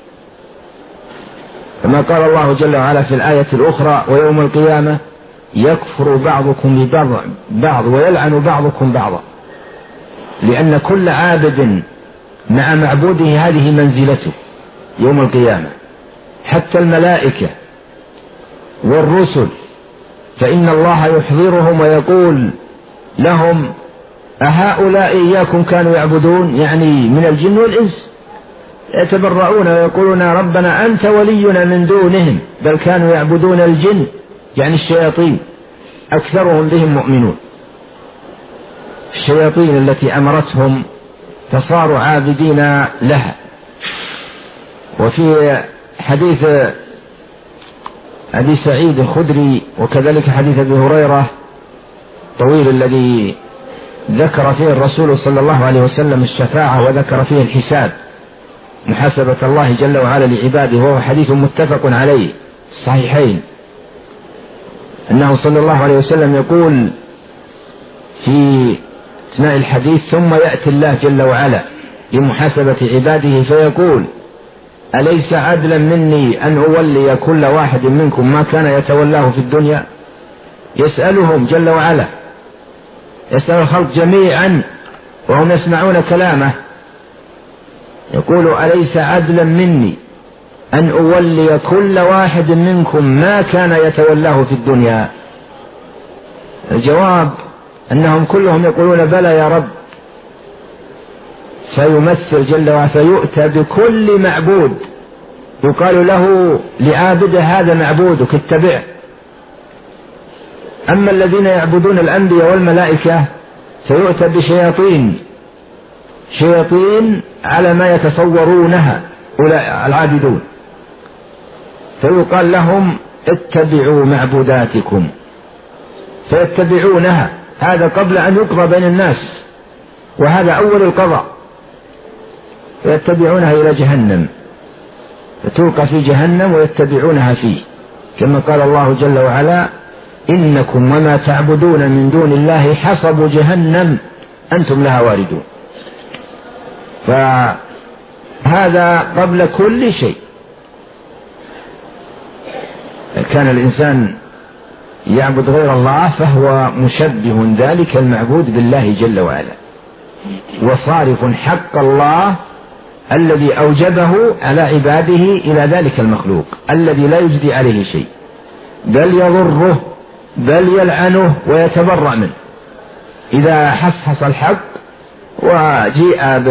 كما قال الله جل وعلا في الآية الأخرى: ويوم القيامة يكفر بعضكم ببعض ويلعن بعضكم بعضا، لأن كل عابد مع معبوده هذه منزلته يوم القيامة، حتى الملائكة والرسل، فإن الله يحضرهم ويقول لهم: أهؤلاء إياكم كانوا يعبدون، يعني من الجن والإنس، يتبرؤون ويقولون: ربنا أنت ولينا من دونهم بل كانوا يعبدون الجن، يعني الشياطين، أكثرهم بهم مؤمنون، الشياطين التي أمرتهم فصاروا عابدين لها. وفي حديث أبي سعيد الخدري وكذلك حديث أبي هريرة طويل الذي ذكر فيه الرسول صلى الله عليه وسلم الشفاعة وذكر فيه الحساب، محاسبة الله جل وعلا لعباده، وهو حديث متفق عليه الصحيحين، أنه صلى الله عليه وسلم يقول في أثناء الحديث: ثم يأتي الله جل وعلا لمحاسبة عباده فيقول: أليس عدلا مني أن أولي كل واحد منكم ما كان يتولاه في الدنيا؟ يسألهم جل وعلا، يسأل الخلق جميعا وهم يسمعون كلامه، يقول أليس عدلا مني أن أولي كل واحد منكم ما كان يتولاه في الدنيا؟ الجواب أنهم كلهم يقولون بلى يا رب، فيمثل جل وعلا، فيؤتى بكل معبود يقال له لعابده هذا معبودك اتبع. أما الذين يعبدون الأنبياء والملائكة فيؤتى بشياطين، شياطين على ما يتصورونها العابدون، فيقال لهم اتبعوا معبوداتكم، فيتبعونها. هذا قبل أن يقضى بين الناس، وهذا أول القضاء، فيتبعونها إلى جهنم، فتوقع في جهنم ويتبعونها فيه، كما قال الله جل وعلا إنكم وما تعبدون من دون الله حصب جهنم أنتم لها واردون. فهذا قبل كل شيء. كان الإنسان يعبد غير الله فهو مشبه ذلك المعبود بالله جل وعلا، وصارف حق الله الذي أوجبه على عباده إلى ذلك المخلوق الذي لا يجدي عليه شيء، بل يضره بل يلعنه ويتبرأ منه. إذا حصحص الحق وجيء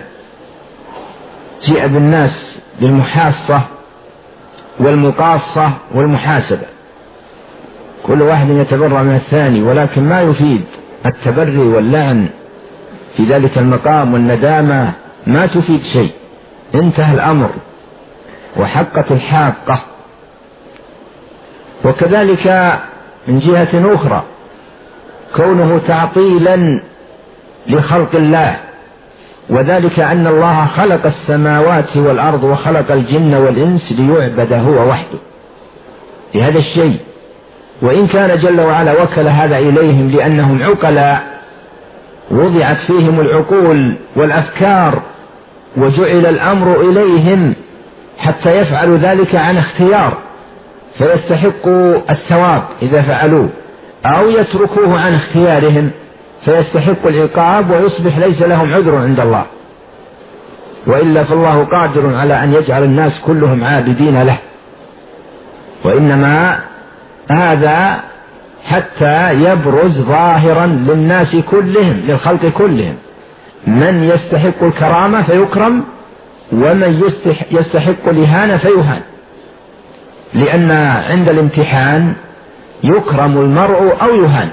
بالناس بالمحاصة والمقاصة والمحاسبة، كل واحد يتبرأ من الثاني، ولكن ما يفيد التبري واللعن في ذلك المقام، والندامة ما تفيد شيء، انتهى الأمر وحقت الحاقة. وكذلك من جهة أخرى كونه تعطيلا لخلق الله، وذلك أن الله خلق السماوات والأرض وخلق الجن والإنس ليعبد هو وحده لهذا الشيء، وإن كان جل وعلا وكل هذا إليهم لأنهم عقلاء وضعت فيهم العقول والأفكار وجعل الأمر إليهم حتى يفعلوا ذلك عن اختيار، فيستحقوا الثواب إذا فعلوه، أو يتركوه عن اختيارهم فيستحقوا العقاب ويصبح ليس لهم عذر عند الله. وإلا فالله قادر على أن يجعل الناس كلهم عابدين له، وإنما هذا حتى يبرز ظاهرا للناس كلهم، للخلق كلهم، من يستحق الكرامة فيكرم، ومن يستحق الإهانة فيهان، لأن عند الامتحان يكرم المرء أو يهان،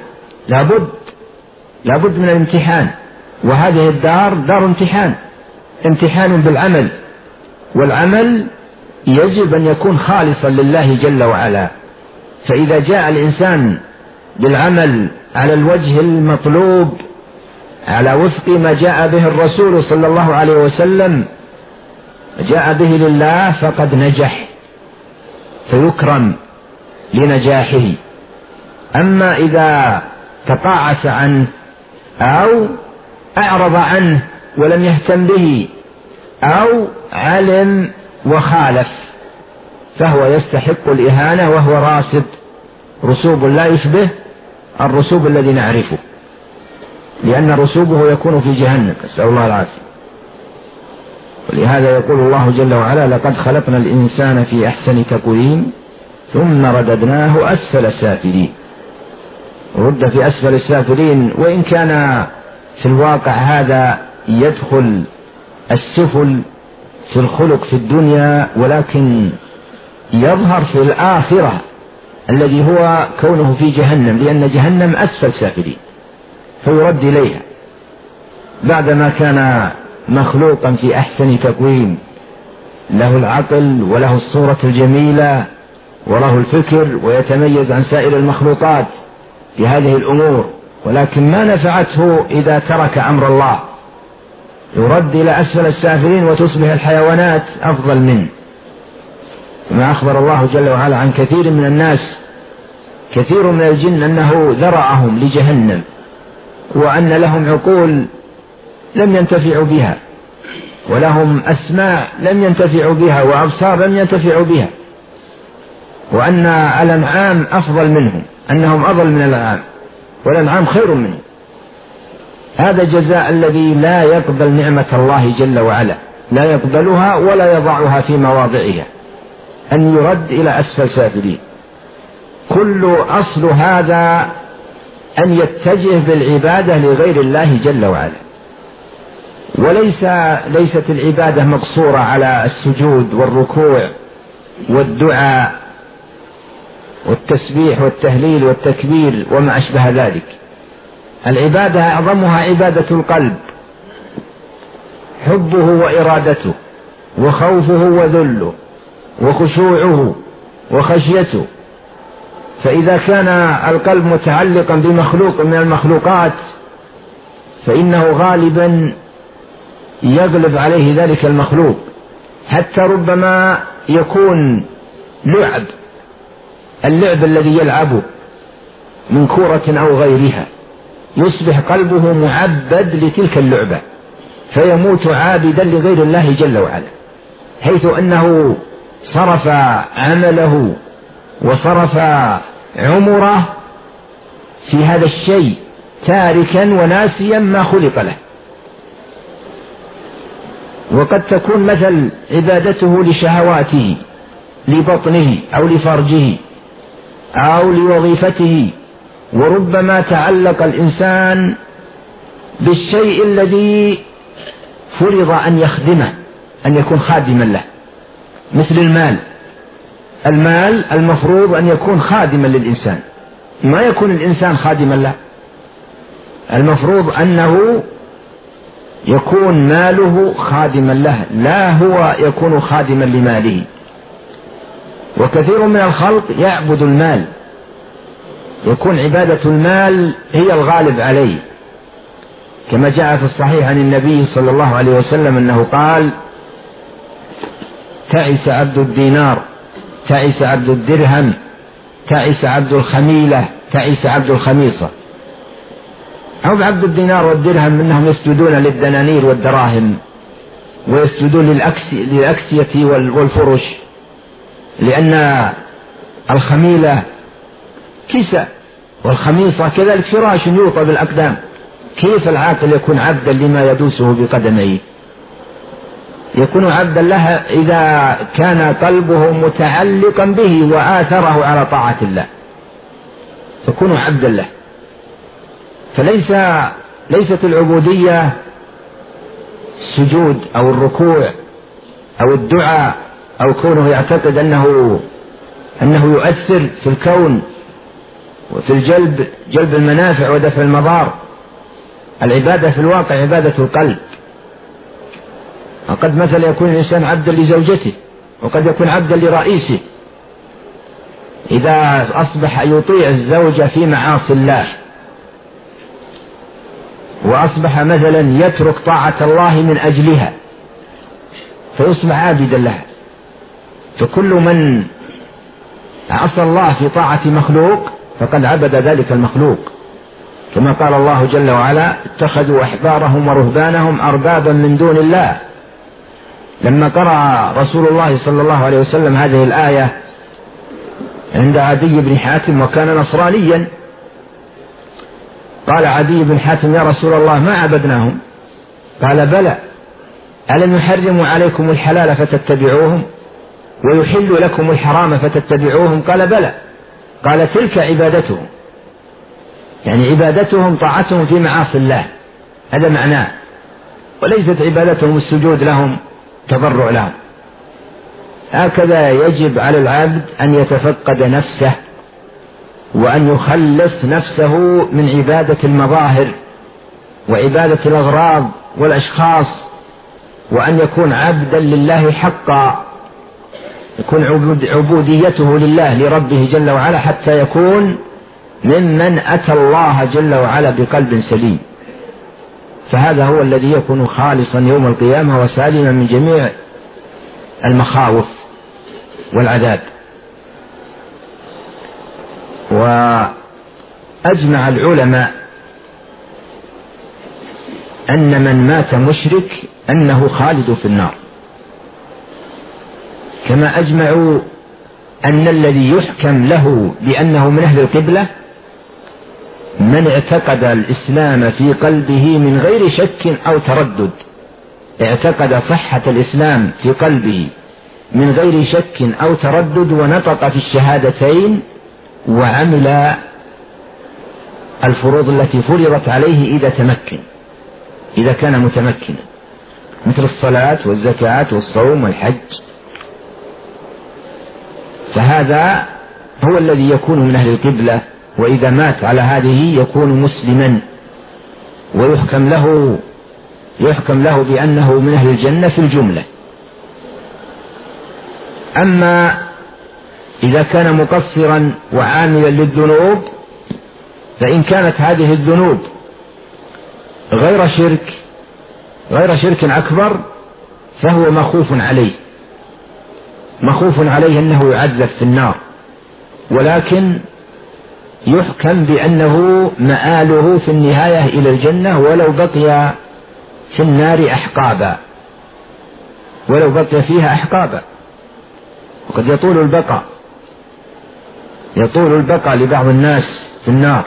لابد من الامتحان، وهذه الدار دار امتحان، امتحان بالعمل، والعمل يجب أن يكون خالصا لله جل وعلا. فإذا جاء الإنسان بالعمل على الوجه المطلوب على وفق ما جاء به الرسول صلى الله عليه وسلم، جاء به لله فقد نجح فيكرم لنجاحه. أما إذا تقاعس عنه أو أعرض عنه ولم يهتم به أو علم وخالف فهو يستحق الإهانة، وهو راسب رسوب لا يشبه الرسوب الذي نعرفه، لأن رسوبه يكون في جهنم، نسأل الله العافية. ولهذا يقول الله جل وعلا لقد خلقنا الإنسان في أحسن تقويم ثم رددناه أسفل سافلين، رد في أسفل السافلين، وإن كان في الواقع هذا يدخل السفل في الخلق في الدنيا، ولكن يظهر في الآخرة الذي هو كونه في جهنم، لأن جهنم أسفل سافلين، فيرد إليها بعدما كان مخلوقا في أحسن تقويم، له العقل وله الصورة الجميلة وله الفكر، ويتميز عن سائر المخلوقات في هذه الأمور، ولكن ما نفعته إذا ترك أمر الله، يرد إلى أسفل السافلين وتصبح الحيوانات أفضل منه. ما أخبر الله جل وعلا عن كثير من الناس، كثير من الجن أنه ذرعهم لجهنم، وأن لهم عقول لم ينتفعوا بها، ولهم أسماع لم ينتفعوا بها وأبصار لم ينتفعوا بها، وأن الأنعام أفضل منهم، أنهم أضل من الأنعام والأنعام خير منهم. هذا جزاء الذي لا يقبل نعمة الله جل وعلا، لا يقبلها ولا يضعها في مواضعها، أن يرد إلى أسفل سافلين. كل أصل هذا أن يتجه بالعبادة لغير الله جل وعلا، ليست العبادة مقصورة على السجود والركوع والدعاء والتسبيح والتهليل والتكبير وما أشبه ذلك. العبادة أعظمها عبادة القلب، حبه وإرادته وخوفه وذله وخشوعه وخشيته. فإذا كان القلب متعلقا بمخلوق من المخلوقات فإنه غالبا يغلب عليه ذلك المخلوق، حتى ربما يكون اللعب الذي يلعبه من كرة أو غيرها يصبح قلبه معبد لتلك اللعبة، فيموت عابدا لغير الله جل وعلا، حيث أنه صرف عمله وصرف عمره في هذا الشيء تاركا وناسيا ما خلق له. وقد تكون مثل عبادته لشهواته، لبطنه أو لفرجه أو لوظيفته، وربما تعلق الإنسان بالشيء الذي فرض أن يخدمه، أن يكون خادما له، مثل المال المفروض أن يكون خادما للإنسان، ما يكون الإنسان خادما له، المفروض أنه يكون ماله خادما له، لا هو يكون خادما لماله. وكثير من الخلق يعبد المال، يكون عبادة المال هي الغالب عليه، كما جاء في الصحيح عن النبي صلى الله عليه وسلم أنه قال: تعس عبد الدينار، تعس عبد الدرهم، تعس عبد الخميلة، تعس عبد الخميصة. أو عبد الدينار والدرهم أنهم يسجدون للدنانير والدراهم، ويسجدون للأكسية والفرش، لأن الخميلة كساء والخميصة كذلك فراش يوطى بالأقدام. كيف العاقل يكون عبدا لما يدوسه بقدميه؟ يكون عبدا له إذا كان قلبه متعلقا به وآثره على طاعة الله، تكون عبدا له. فليست العبودية السجود أو الركوع أو الدعاء أو كونه يعتقد أنه يؤثر في الكون وفي جلب المنافع ودفع المضار. العبادة في الواقع عبادة القلب. وقد مثلا يكون الإنسان عبدا لزوجته، وقد يكون عبدا لرئيسه، إذا أصبح يطيع الزوجة في معاصي الله، وأصبح مثلا يترك طاعة الله من أجلها، فيصبح عابدا لها. فكل من عصى الله في طاعة مخلوق فقد عبد ذلك المخلوق، كما قال الله جل وعلا: اتخذوا أحبارهم ورهبانهم أربابا من دون الله. لما قرأ رسول الله صلى الله عليه وسلم هذه الآية عند عدي بن حاتم وكان نصرانيا، قال عدي بن حاتم: يا رسول الله ما عبدناهم. قال: بلى، ألم يحرموا عليكم الحلال فتتبعوهم ويحل لكم الحرام فتتبعوهم؟ قال: بلى. قال: تلك عبادتهم، يعني عبادتهم طاعتهم في معاصي الله، هذا معناه، وليست عبادتهم السجود لهم، تضرع لهم. هكذا يجب على العبد أن يتفقد نفسه، وأن يخلص نفسه من عبادة المظاهر وعبادة الأغراض والأشخاص، وأن يكون عبدا لله حقا، يكون عبوديته لله لربه جل وعلا، حتى يكون ممن أتى الله جل وعلا بقلب سليم. فهذا هو الذي يكون خالصا يوم القيامة وسالما من جميع المخاوف والعذاب. وأجمع العلماء أن من مات مشرك أنه خالد في النار، كما أجمعوا أن الذي يحكم له بأنه من أهل القبلة من اعتقد الإسلام في قلبه من غير شك أو تردد، اعتقد صحة الإسلام في قلبه من غير شك أو تردد ونطق في الشهادتين وعمل الفروض التي فرضت عليه إذا كان متمكنا، مثل الصلاة والزكاة والصوم والحج، فهذا هو الذي يكون من أهل القبلة، وإذا مات على هذه يكون مسلما ويحكم له بأنه من أهل الجنة في الجملة. أما إذا كان مقصرا وعاملا للذنوب، فإن كانت هذه الذنوب غير شرك أكبر فهو مخوف عليه أنه يعذب في النار، ولكن يحكم بأنه مآله في النهاية إلى الجنة ولو بقي في النار أحقابا، وقد يطول البقاء لبعض الناس في النار.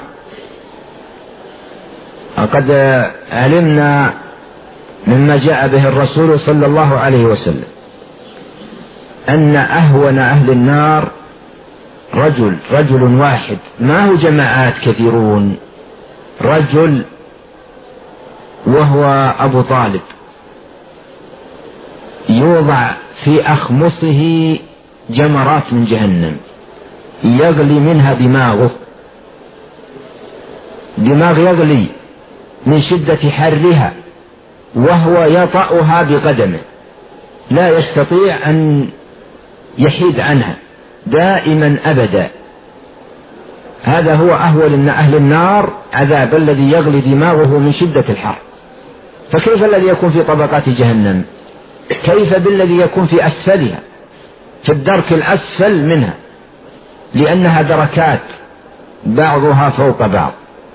وقد علمنا مما جاء به الرسول صلى الله عليه وسلم أن أهون أهل النار رجل واحد، ما هو جماعات كثيرون، رجل وهو أبو طالب، يوضع في أخمصه جمرات من جهنم يغلي منها دماغ يغلي من شدة حرها، وهو يطأها بقدمه لا يستطيع أن يحيد عنها دائما أبدا. هذا هو أهول أهل النار عذاب، الذي يغلي دماغه من شدة الحر. فكيف الذي يكون في طبقات جهنم؟ كيف بالذي يكون في أسفلها، في الدرك الأسفل منها، لأنها دركات بعضها فوق بعض.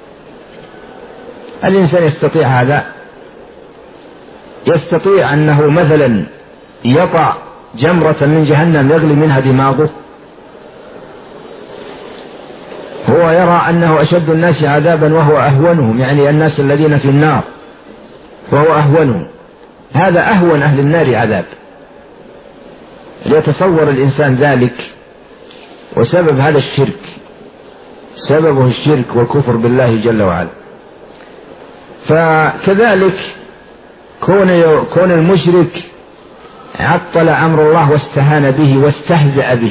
الإنسان يستطيع هذا؟ يستطيع أنه مثلا يطع جمرة من جهنم يغلي منها دماغه؟ هو يرى أنه أشد الناس عذابا وهو أهونهم، يعني الناس الذين في النار وهو أهونهم. هذا أهون أهل النار عذاب. ليتصور الإنسان ذلك، وسبب هذا سببه الشرك والكفر بالله جل وعلا. فكذلك كون المشرك عطل أمر الله واستهان به واستهزأ به.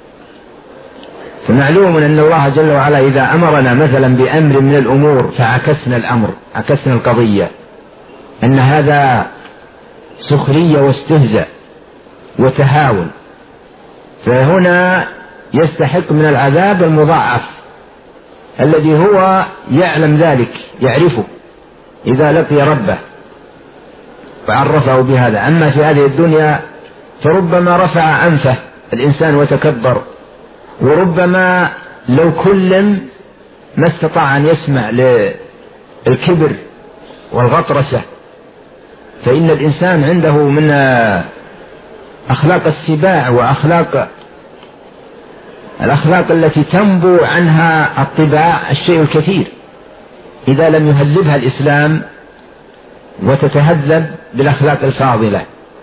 فمعلوم أن الله جل وعلا إذا أمرنا مثلا بأمر من الأمور فعكسنا الأمر، عكسنا القضية، أن هذا سخرية واستهزاء وتهاون، فهنا يستحق من العذاب المضاعف الذي هو يعلم ذلك، يعرفه إذا لقي ربه فعرفه بهذا. أما في هذه الدنيا فربما رفع أنفه الإنسان وتكبر، وربما لو كلم ما استطاع أن يسمع للكبر والغطرسة. فإن الإنسان عنده من أخلاق السباع وأخلاق الأخلاق التي تنبو عنها الطباع الشيء الكثير إذا لم يهذبها الإسلام وتتهذب بالأخلاق الفاضلة،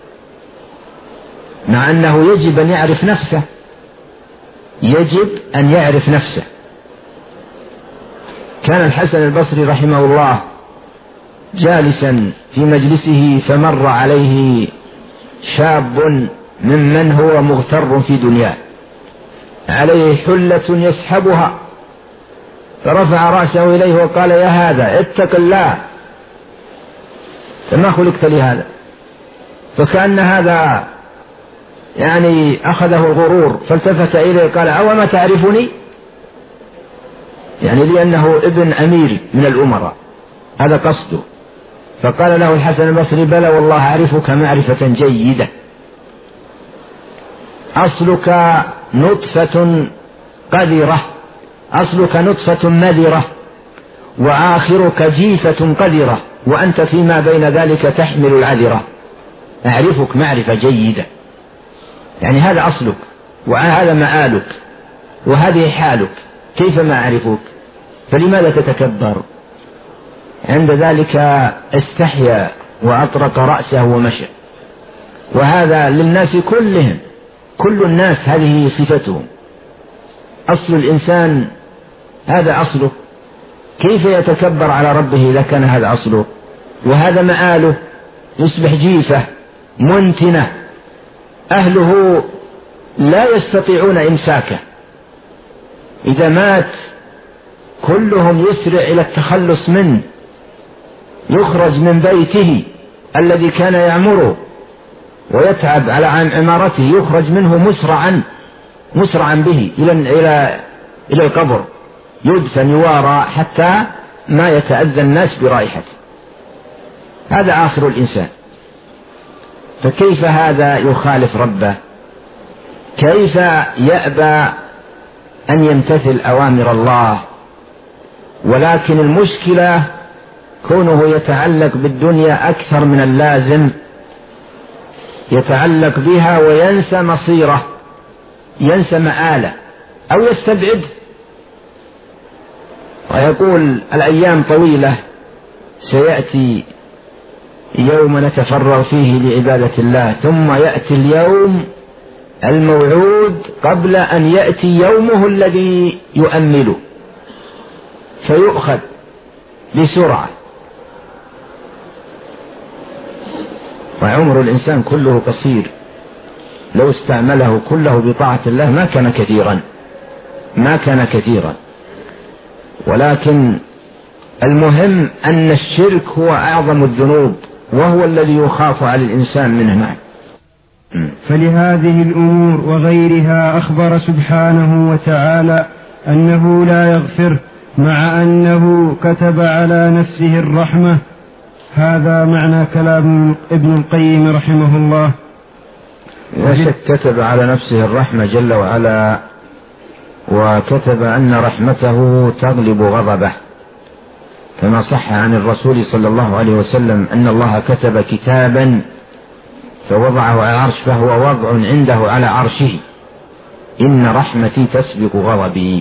مع أنه يجب أن يعرف نفسه. كان الحسن البصري رحمه الله جالسا في مجلسه فمر عليه شاب ممن هو مغتر في دنياه، عليه حلة يسحبها، فرفع رأسه إليه وقال: يا هذا اتق الله، فما خلقت لهذا؟ فكأن هذا يعني أخذه الغرور، فالتفت إليه قال: أو ما تعرفني؟ يعني لأنه ابن أمير من الأمراء، هذا قصده. فقال له الحسن البصري: بلى والله أعرفك معرفة جيدة، أصلك نطفة قذرة، أصلك نطفة مذرة، وآخرك جيفة قذرة، وأنت فيما بين ذلك تحمل العذرة. أعرفك معرفة جيدة، يعني هذا أصلك وهذا مآلك وهذه حالك، كيف ما أعرفك؟ فلماذا تتكبر؟ عند ذلك استحيا وأطرق رأسه ومشى. وهذا للناس كلهم، كل الناس هذه صفتهم، أصل الإنسان هذا أصله، كيف يتكبر على ربه إذا كان هذا أصله وهذا مآله؟ يصبح جيفة منتنة، أهله لا يستطيعون إمساكه، إذا مات كلهم يسرع إلى التخلص منه، يخرج من بيته الذي كان يعمره ويتعب على عمارته، يخرج منه مسرعا به إلى القبر، يدفن يوارى حتى ما يتأذى الناس برائحته. هذا آخر الإنسان. فكيف هذا يخالف ربه؟ كيف يأبى أن يمتثل أوامر الله؟ ولكن المشكلة كونه يتعلق بالدنيا أكثر من اللازم، يتعلق بها وينسى مصيره، ينسى مآله أو يستبعد، ويقول الأيام طويلة، سيأتي يوم نتفرغ فيه لعبادة الله، ثم يأتي اليوم الموعود قبل أن يأتي يومه الذي يؤمله، فيؤخذ بسرعة. وعمر الإنسان كله قصير، لو استعمله كله بطاعة الله ما كان كثيرا. ولكن المهم أن الشرك هو أعظم الذنوب، وهو الذي يخاف على الإنسان منه. نعم. فلهذه الأمور وغيرها أخبر سبحانه وتعالى أنه لا يغفر، مع أنه كتب على نفسه الرحمة. هذا معنى كلام ابن القيم رحمه الله. لا شك كتب على نفسه الرحمة جل وعلا، وكتب أن رحمته تغلب غضبه، كما صح عن الرسول صلى الله عليه وسلم أن الله كتب كتابا فوضعه على العرش، فهو وضع عنده على عرشه، إن رحمتي تسبق غضبي.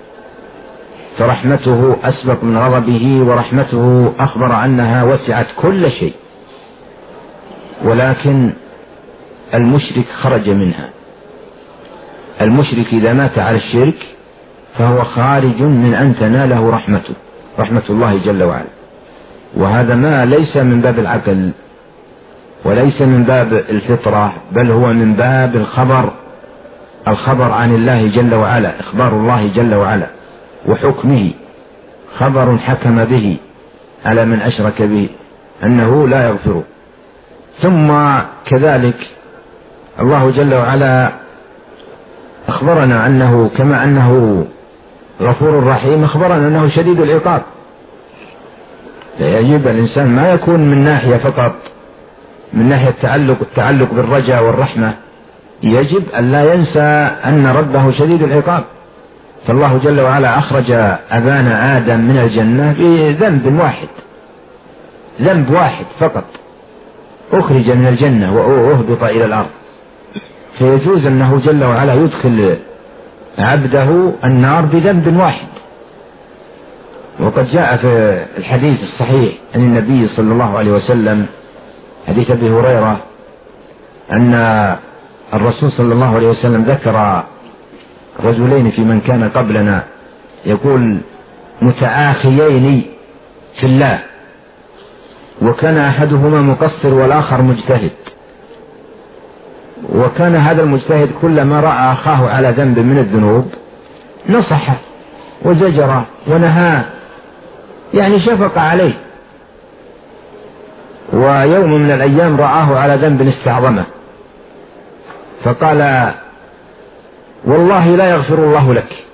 فرحمته أسبق من غضبه، ورحمته أخبر أنها وسعت كل شيء. ولكن المشرك خرج منها. المشرك إذا مات على الشرك فهو خارج من أن تناله رحمة الله جل وعلا. وهذا ما ليس من باب العقل وليس من باب الفطرة، بل هو من باب الخبر عن الله جل وعلا، إخبار الله جل وعلا وحكمه، خبر حكم به على من أشرك به أنه لا يغفر. ثم كذلك الله جل وعلا أخبرنا أنه كما أنه غفور رحيم، أخبرنا أنه شديد العقاب. فيجب الإنسان ما يكون من ناحية فقط، من ناحية التعلق بالرجاء والرحمة، يجب أن لا ينسى أن ربه شديد العقاب. فالله جل وعلا أخرج أبانا آدم من الجنة بذنب واحد، ذنب واحد فقط أخرج من الجنة وأهبط إلى الأرض. فيجوز أنه جل وعلا يدخل عبده النار بذنب واحد. وقد جاء في الحديث الصحيح عن النبي صلى الله عليه وسلم، حديث أبي هريرة، أن الرسول صلى الله عليه وسلم ذكر رجلين في من كان قبلنا، يقول متآخيين في الله، وكان أحدهما مقصر والآخر مجتهد. وكان هذا المجتهد كلما رأى أخاه على ذنب من الذنوب نصحه وزجره ونهاه، يعني شفق عليه. ويوم من الأيام رآه على ذنب استعظمه، فقال والله لا يغفر الله لك.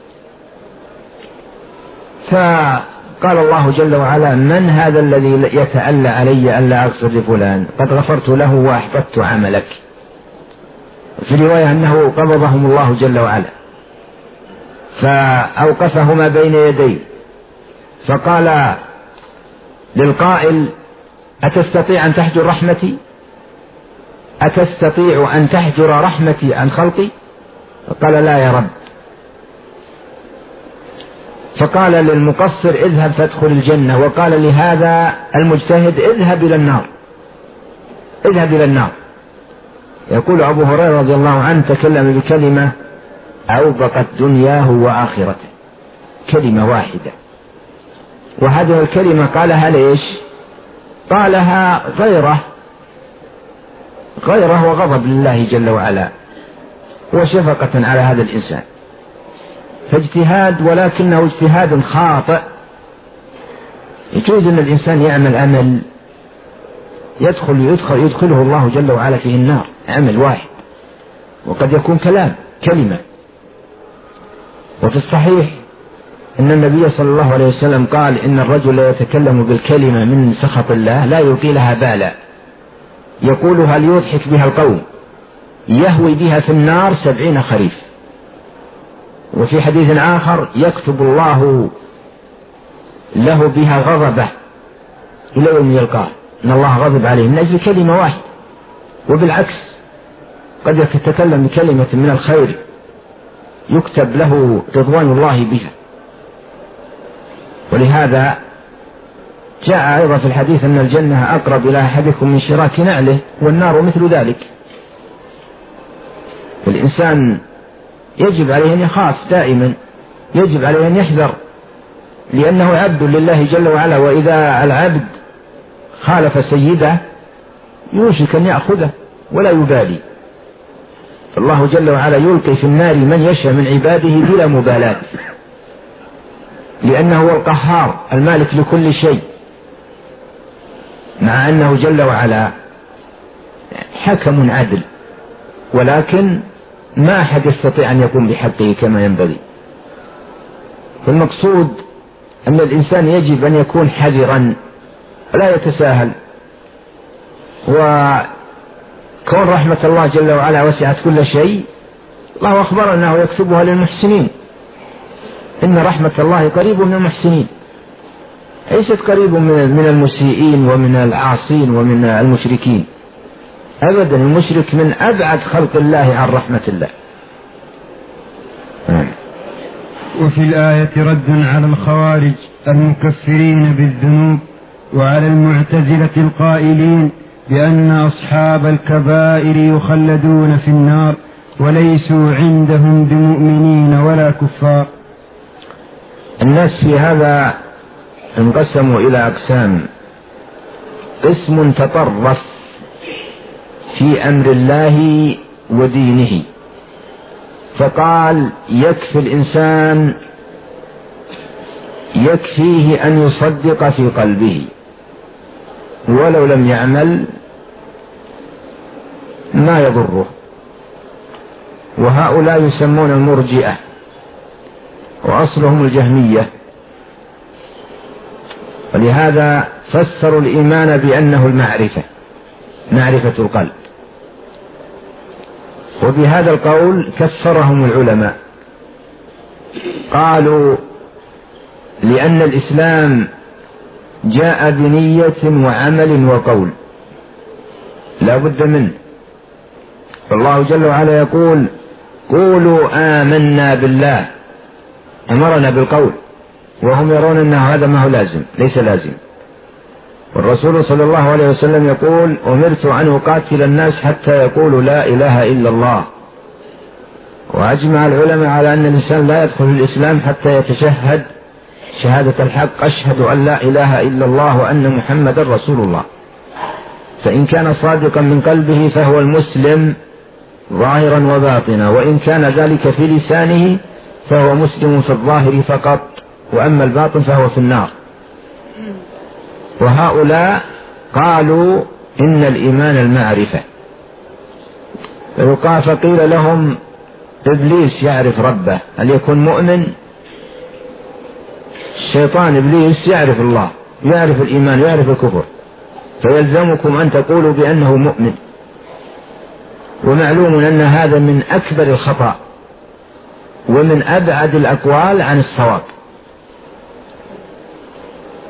فقال الله جل وعلا من هذا الذي يتألى علي ألا أغفر لفلان؟ قد غفرت له وأحبطت عملك. في رواية أنه قبضهم الله جل وعلا فأوقفهما بين يديه، فقال للقائل أتستطيع أن تحجر رحمتي؟ أتستطيع أن تحجر رحمتي عن خلقي؟ فقال لا يا رب. فقال للمقصر اذهب فادخل الجنة، وقال لهذا المجتهد اذهب إلى النار، اذهب إلى النار. يقول أبو هريرة رضي الله عنه تكلم بكلمة أوبقت دنياه وآخرته، كلمة واحدة، وهذه الكلمة قالها ليش؟ قالها غيره وغضب لله جل وعلا وشفقة على هذا الإنسان، فاجتهاد ولكنه اجتهاد خاطئ. يجوز أن الإنسان يعمل عمل يدخله الله جل وعلا فيه النار، عمل واحد، وقد يكون كلمة. وفي الصحيح أن النبي صلى الله عليه وسلم قال إن الرجل يتكلم بالكلمة من سخط الله لا يلقي لها بالا، يقولها ليضحك بها القوم، يهوي بها في النار 70 خريف. وفي حديث آخر يكتب الله له بها غضبه إلى يوم يلقاه، إن الله غضب عليه من أجل كلمة واحدة. وبالعكس قد يتكلم بكلمة من الخير يكتب له رضوان الله بها. ولهذا جاء أيضا في الحديث أن الجنة أقرب إلى أحدكم من شراك نعله، والنار مثل ذلك. والإنسان يجب عليه أن يخاف دائما، يجب عليه أن يحذر، لأنه عبد لله جل وعلا، وإذا العبد خالف سيده يوشك أن يأخذه ولا يبالي. الله جل وعلا يلقي في النار من يشاء من عباده بلا مبالاة، لأنه هو القهار المالك لكل شيء، مع أنه جل وعلا حكم عدل، ولكن ما أحد يستطيع أن يقوم بحقه كما ينبغي. فالمقصود أن الإنسان يجب أن يكون حذرا ولا يتساهل. وكون رحمة الله جل وعلا وسعت كل شيء، الله أخبر أنه يكتبها للمحسنين، إن رحمة الله قريب من المحسنين، ليست قريب من المسيئين ومن العاصين ومن المشركين أبدا. المشرك من أبعد خلق الله عن رحمة الله. وفي الآية رد على الخوارج المكفرين بالذنوب، وعلى المعتزلة القائلين بأن أصحاب الكبائر يخلدون في النار وليسوا عندهم بمؤمنين ولا كفار. الناس في هذا انقسموا إلى أقسام: قسم تطرف في أمر الله ودينه، فقال يكفي الإنسان يكفيه أن يصدق في قلبه ولو لم يعمل ما يضره. وهؤلاء يسمون المرجئة، وأصلهم الجهمية، ولهذا فسروا الإيمان بأنه المعرفة، معرفة القلب. وبهذا القول كفرهم العلماء، قالوا لأن الإسلام جاء بنية وعمل وقول لا بد منه. فالله جل وعلا يقول قولوا آمنا بالله، أمرنا بالقول، وهم يرون أن هذا ما هو لازم، ليس لازم. والرسول صلى الله عليه وسلم يقول أمرت أن أقاتل الناس حتى يقولوا لا إله إلا الله. وأجمع العلماء على أن الإنسان لا يدخل الإسلام حتى يتشهد شهادة الحق: أشهد أن لا إله إلا الله وأن محمد رسول الله. فإن كان صادقا من قلبه فهو المسلم ظاهرا وباطنا، وإن كان ذلك في لسانه فهو مسلم في الظاهر فقط، وأما الباطن فهو في النار. وهؤلاء قالوا إن الإيمان المعرفة. فقيل لهم إبليس يعرف ربه، هل يكون مؤمن؟ الشيطان إبليس يعرف الله، يعرف الإيمان، يعرف الكفر، فيلزمكم أن تقولوا بأنه مؤمن. ومعلوم أن هذا من أكبر الخطأ ومن أبعد الأقوال عن الصواب.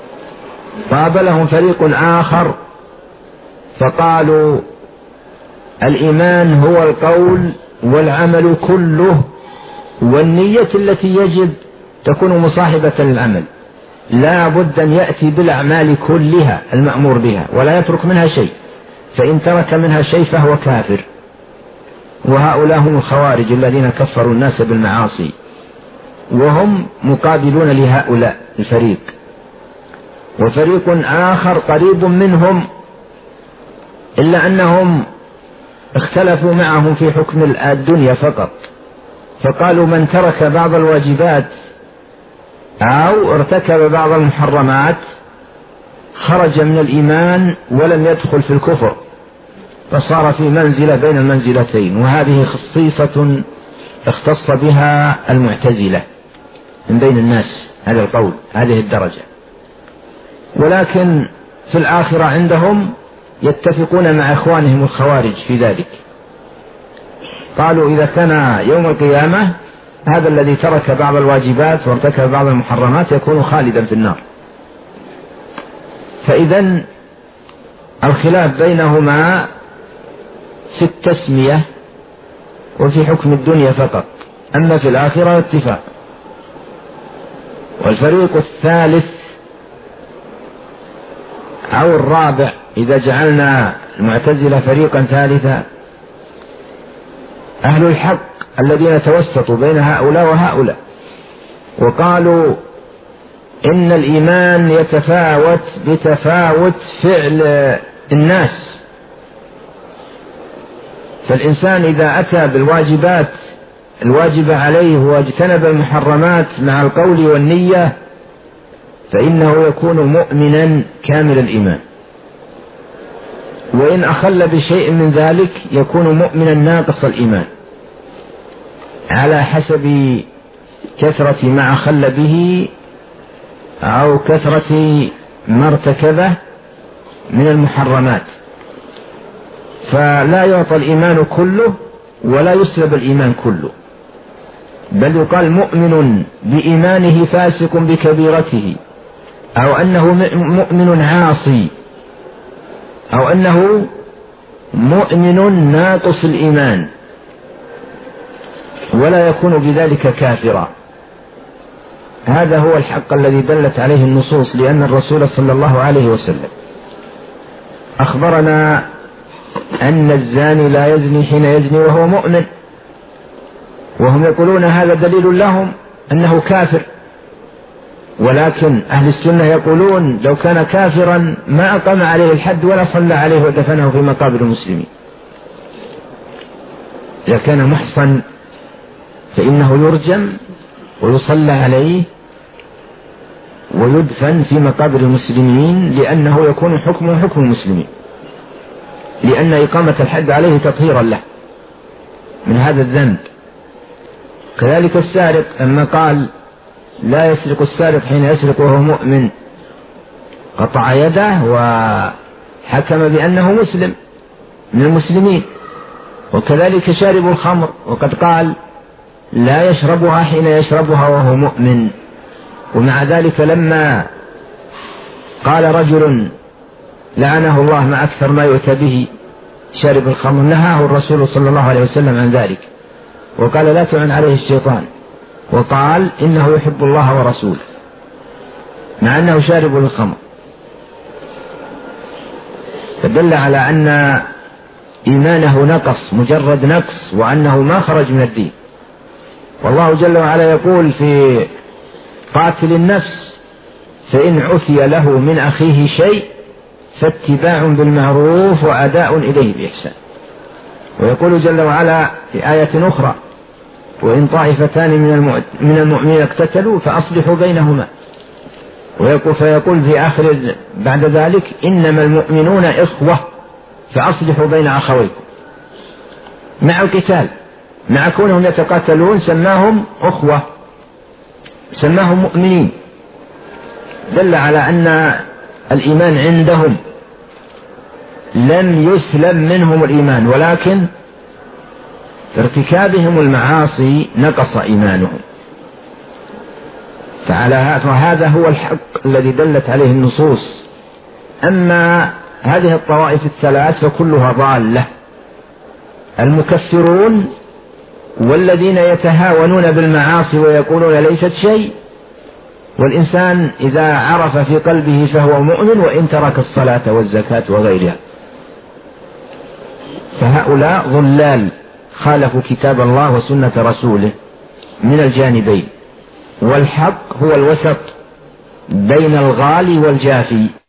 قابلهم فريق آخر فقالوا الإيمان هو القول والعمل كله، والنية التي يجب تكون مصاحبة للعمل، لا بد أن يأتي بالأعمال كلها المأمور بها ولا يترك منها شيء، فإن ترك منها شيء فهو كافر. وهؤلاء هم الخوارج الذين كفروا الناس بالمعاصي، وهم مقابلون لهؤلاء الفريق. وفريق آخر قريب منهم إلا أنهم اختلفوا معهم في حكم الدنيا فقط، فقالوا من ترك بعض الواجبات أو ارتكب بعض المحرمات خرج من الإيمان ولم يدخل في الكفر، فصار في منزلة بين المنزلتين. وهذه خصيصة اختص بها المعتزلة من بين الناس، هذا القول، هذه الدرجة. ولكن في الآخرة عندهم يتفقون مع إخوانهم الخوارج في ذلك، قالوا إذا كان يوم القيامة هذا الذي ترك بعض الواجبات وارتكب بعض المحرمات يكون خالدا في النار. فإذا الخلاف بينهما في التسمية وفي حكم الدنيا فقط، أما في الآخرة اتفاق. والفريق الثالث أو الرابع إذا جعلنا المعتزلة فريقا ثالثا، أهل الحق الذين توسطوا بين هؤلاء وهؤلاء وقالوا إن الإيمان يتفاوت بتفاوت فعل الناس، فالإنسان إذا أتى بالواجبات الواجبة عليه واجتنب المحرمات مع القول والنية فإنه يكون مؤمنا كامل الإيمان، وإن أخل بشيء من ذلك يكون مؤمنا ناقص الإيمان على حسب كثرة ما أخل به أو كثرة ما ارتكبه من المحرمات. فلا يعطى الإيمان كله ولا يسلب الإيمان كله، بل يقال مؤمن بإيمانه فاسق بكبيرته، أو أنه مؤمن عاصي، أو أنه مؤمن ناقص الإيمان، ولا يكون بذلك كافرا. هذا هو الحق الذي دلت عليه النصوص، لأن الرسول صلى الله عليه وسلم أخبرنا أن الزاني لا يزني حين يزني وهو مؤمن، وهم يقولون هذا دليل لهم أنه كافر، ولكن أهل السنة يقولون لو كان كافرا ما أقام عليه الحد ولا صلى عليه ودفنه في مقابر المسلمين. إذا كان محصن فإنه يرجم ويصلى عليه ويدفن في مقابر المسلمين، لأنه يكون حكمه حكم المسلمين، لأن إقامة الحد عليه تطهيرا له من هذا الذنب. كذلك السارق، أما قال لا يسرق السارق حين يسرق وهو مؤمن، قطع يده وحكم بأنه مسلم من المسلمين. وكذلك شارب الخمر، وقد قال لا يشربها حين يشربها وهو مؤمن. ومع ذلك لما قال رجل لعنه الله ما أكثر ما يؤتى به شارب الخمر، نهاه الرسول صلى الله عليه وسلم عن ذلك، وقال لا تعن عليه الشيطان، وقال إنه يحب الله ورسوله، مع أنه شارب الخمر. فدل على أن إيمانه نقص، مجرد نقص، وأنه ما خرج من الدين. والله جل وعلا يقول في قاتل النفس فإن عفي له من أخيه شيء فاتباع بالمعروف وأداء إليه بإحسان. ويقول جل وعلا في آية أخرى وإن طائفتان من المؤمنين اقتتلوا فأصلحوا بينهما. فيقول في آخر بعد ذلك إنما المؤمنون إخوة فأصلحوا بين أخويكم. مع القتال، مع كونهم يتقاتلون سماهم أخوة، سماهم مؤمنين، دل على أن الإيمان عندهم لم يسلم منهم الإيمان، ولكن ارتكابهم المعاصي نقص إيمانهم. فهذا هو الحق الذي دلت عليه النصوص. أما هذه الطوائف الثلاث فكلها ضالة، المكفرون والذين يتهاونون بالمعاصي ويقولون ليست شيء. والإنسان إذا عرف في قلبه فهو مؤمن وإن ترك الصلاة والزكاة وغيرها. فهؤلاء ضلال خالفوا كتاب الله وسنة رسوله من الجانبين، والحق هو الوسط بين الغالي والجافي.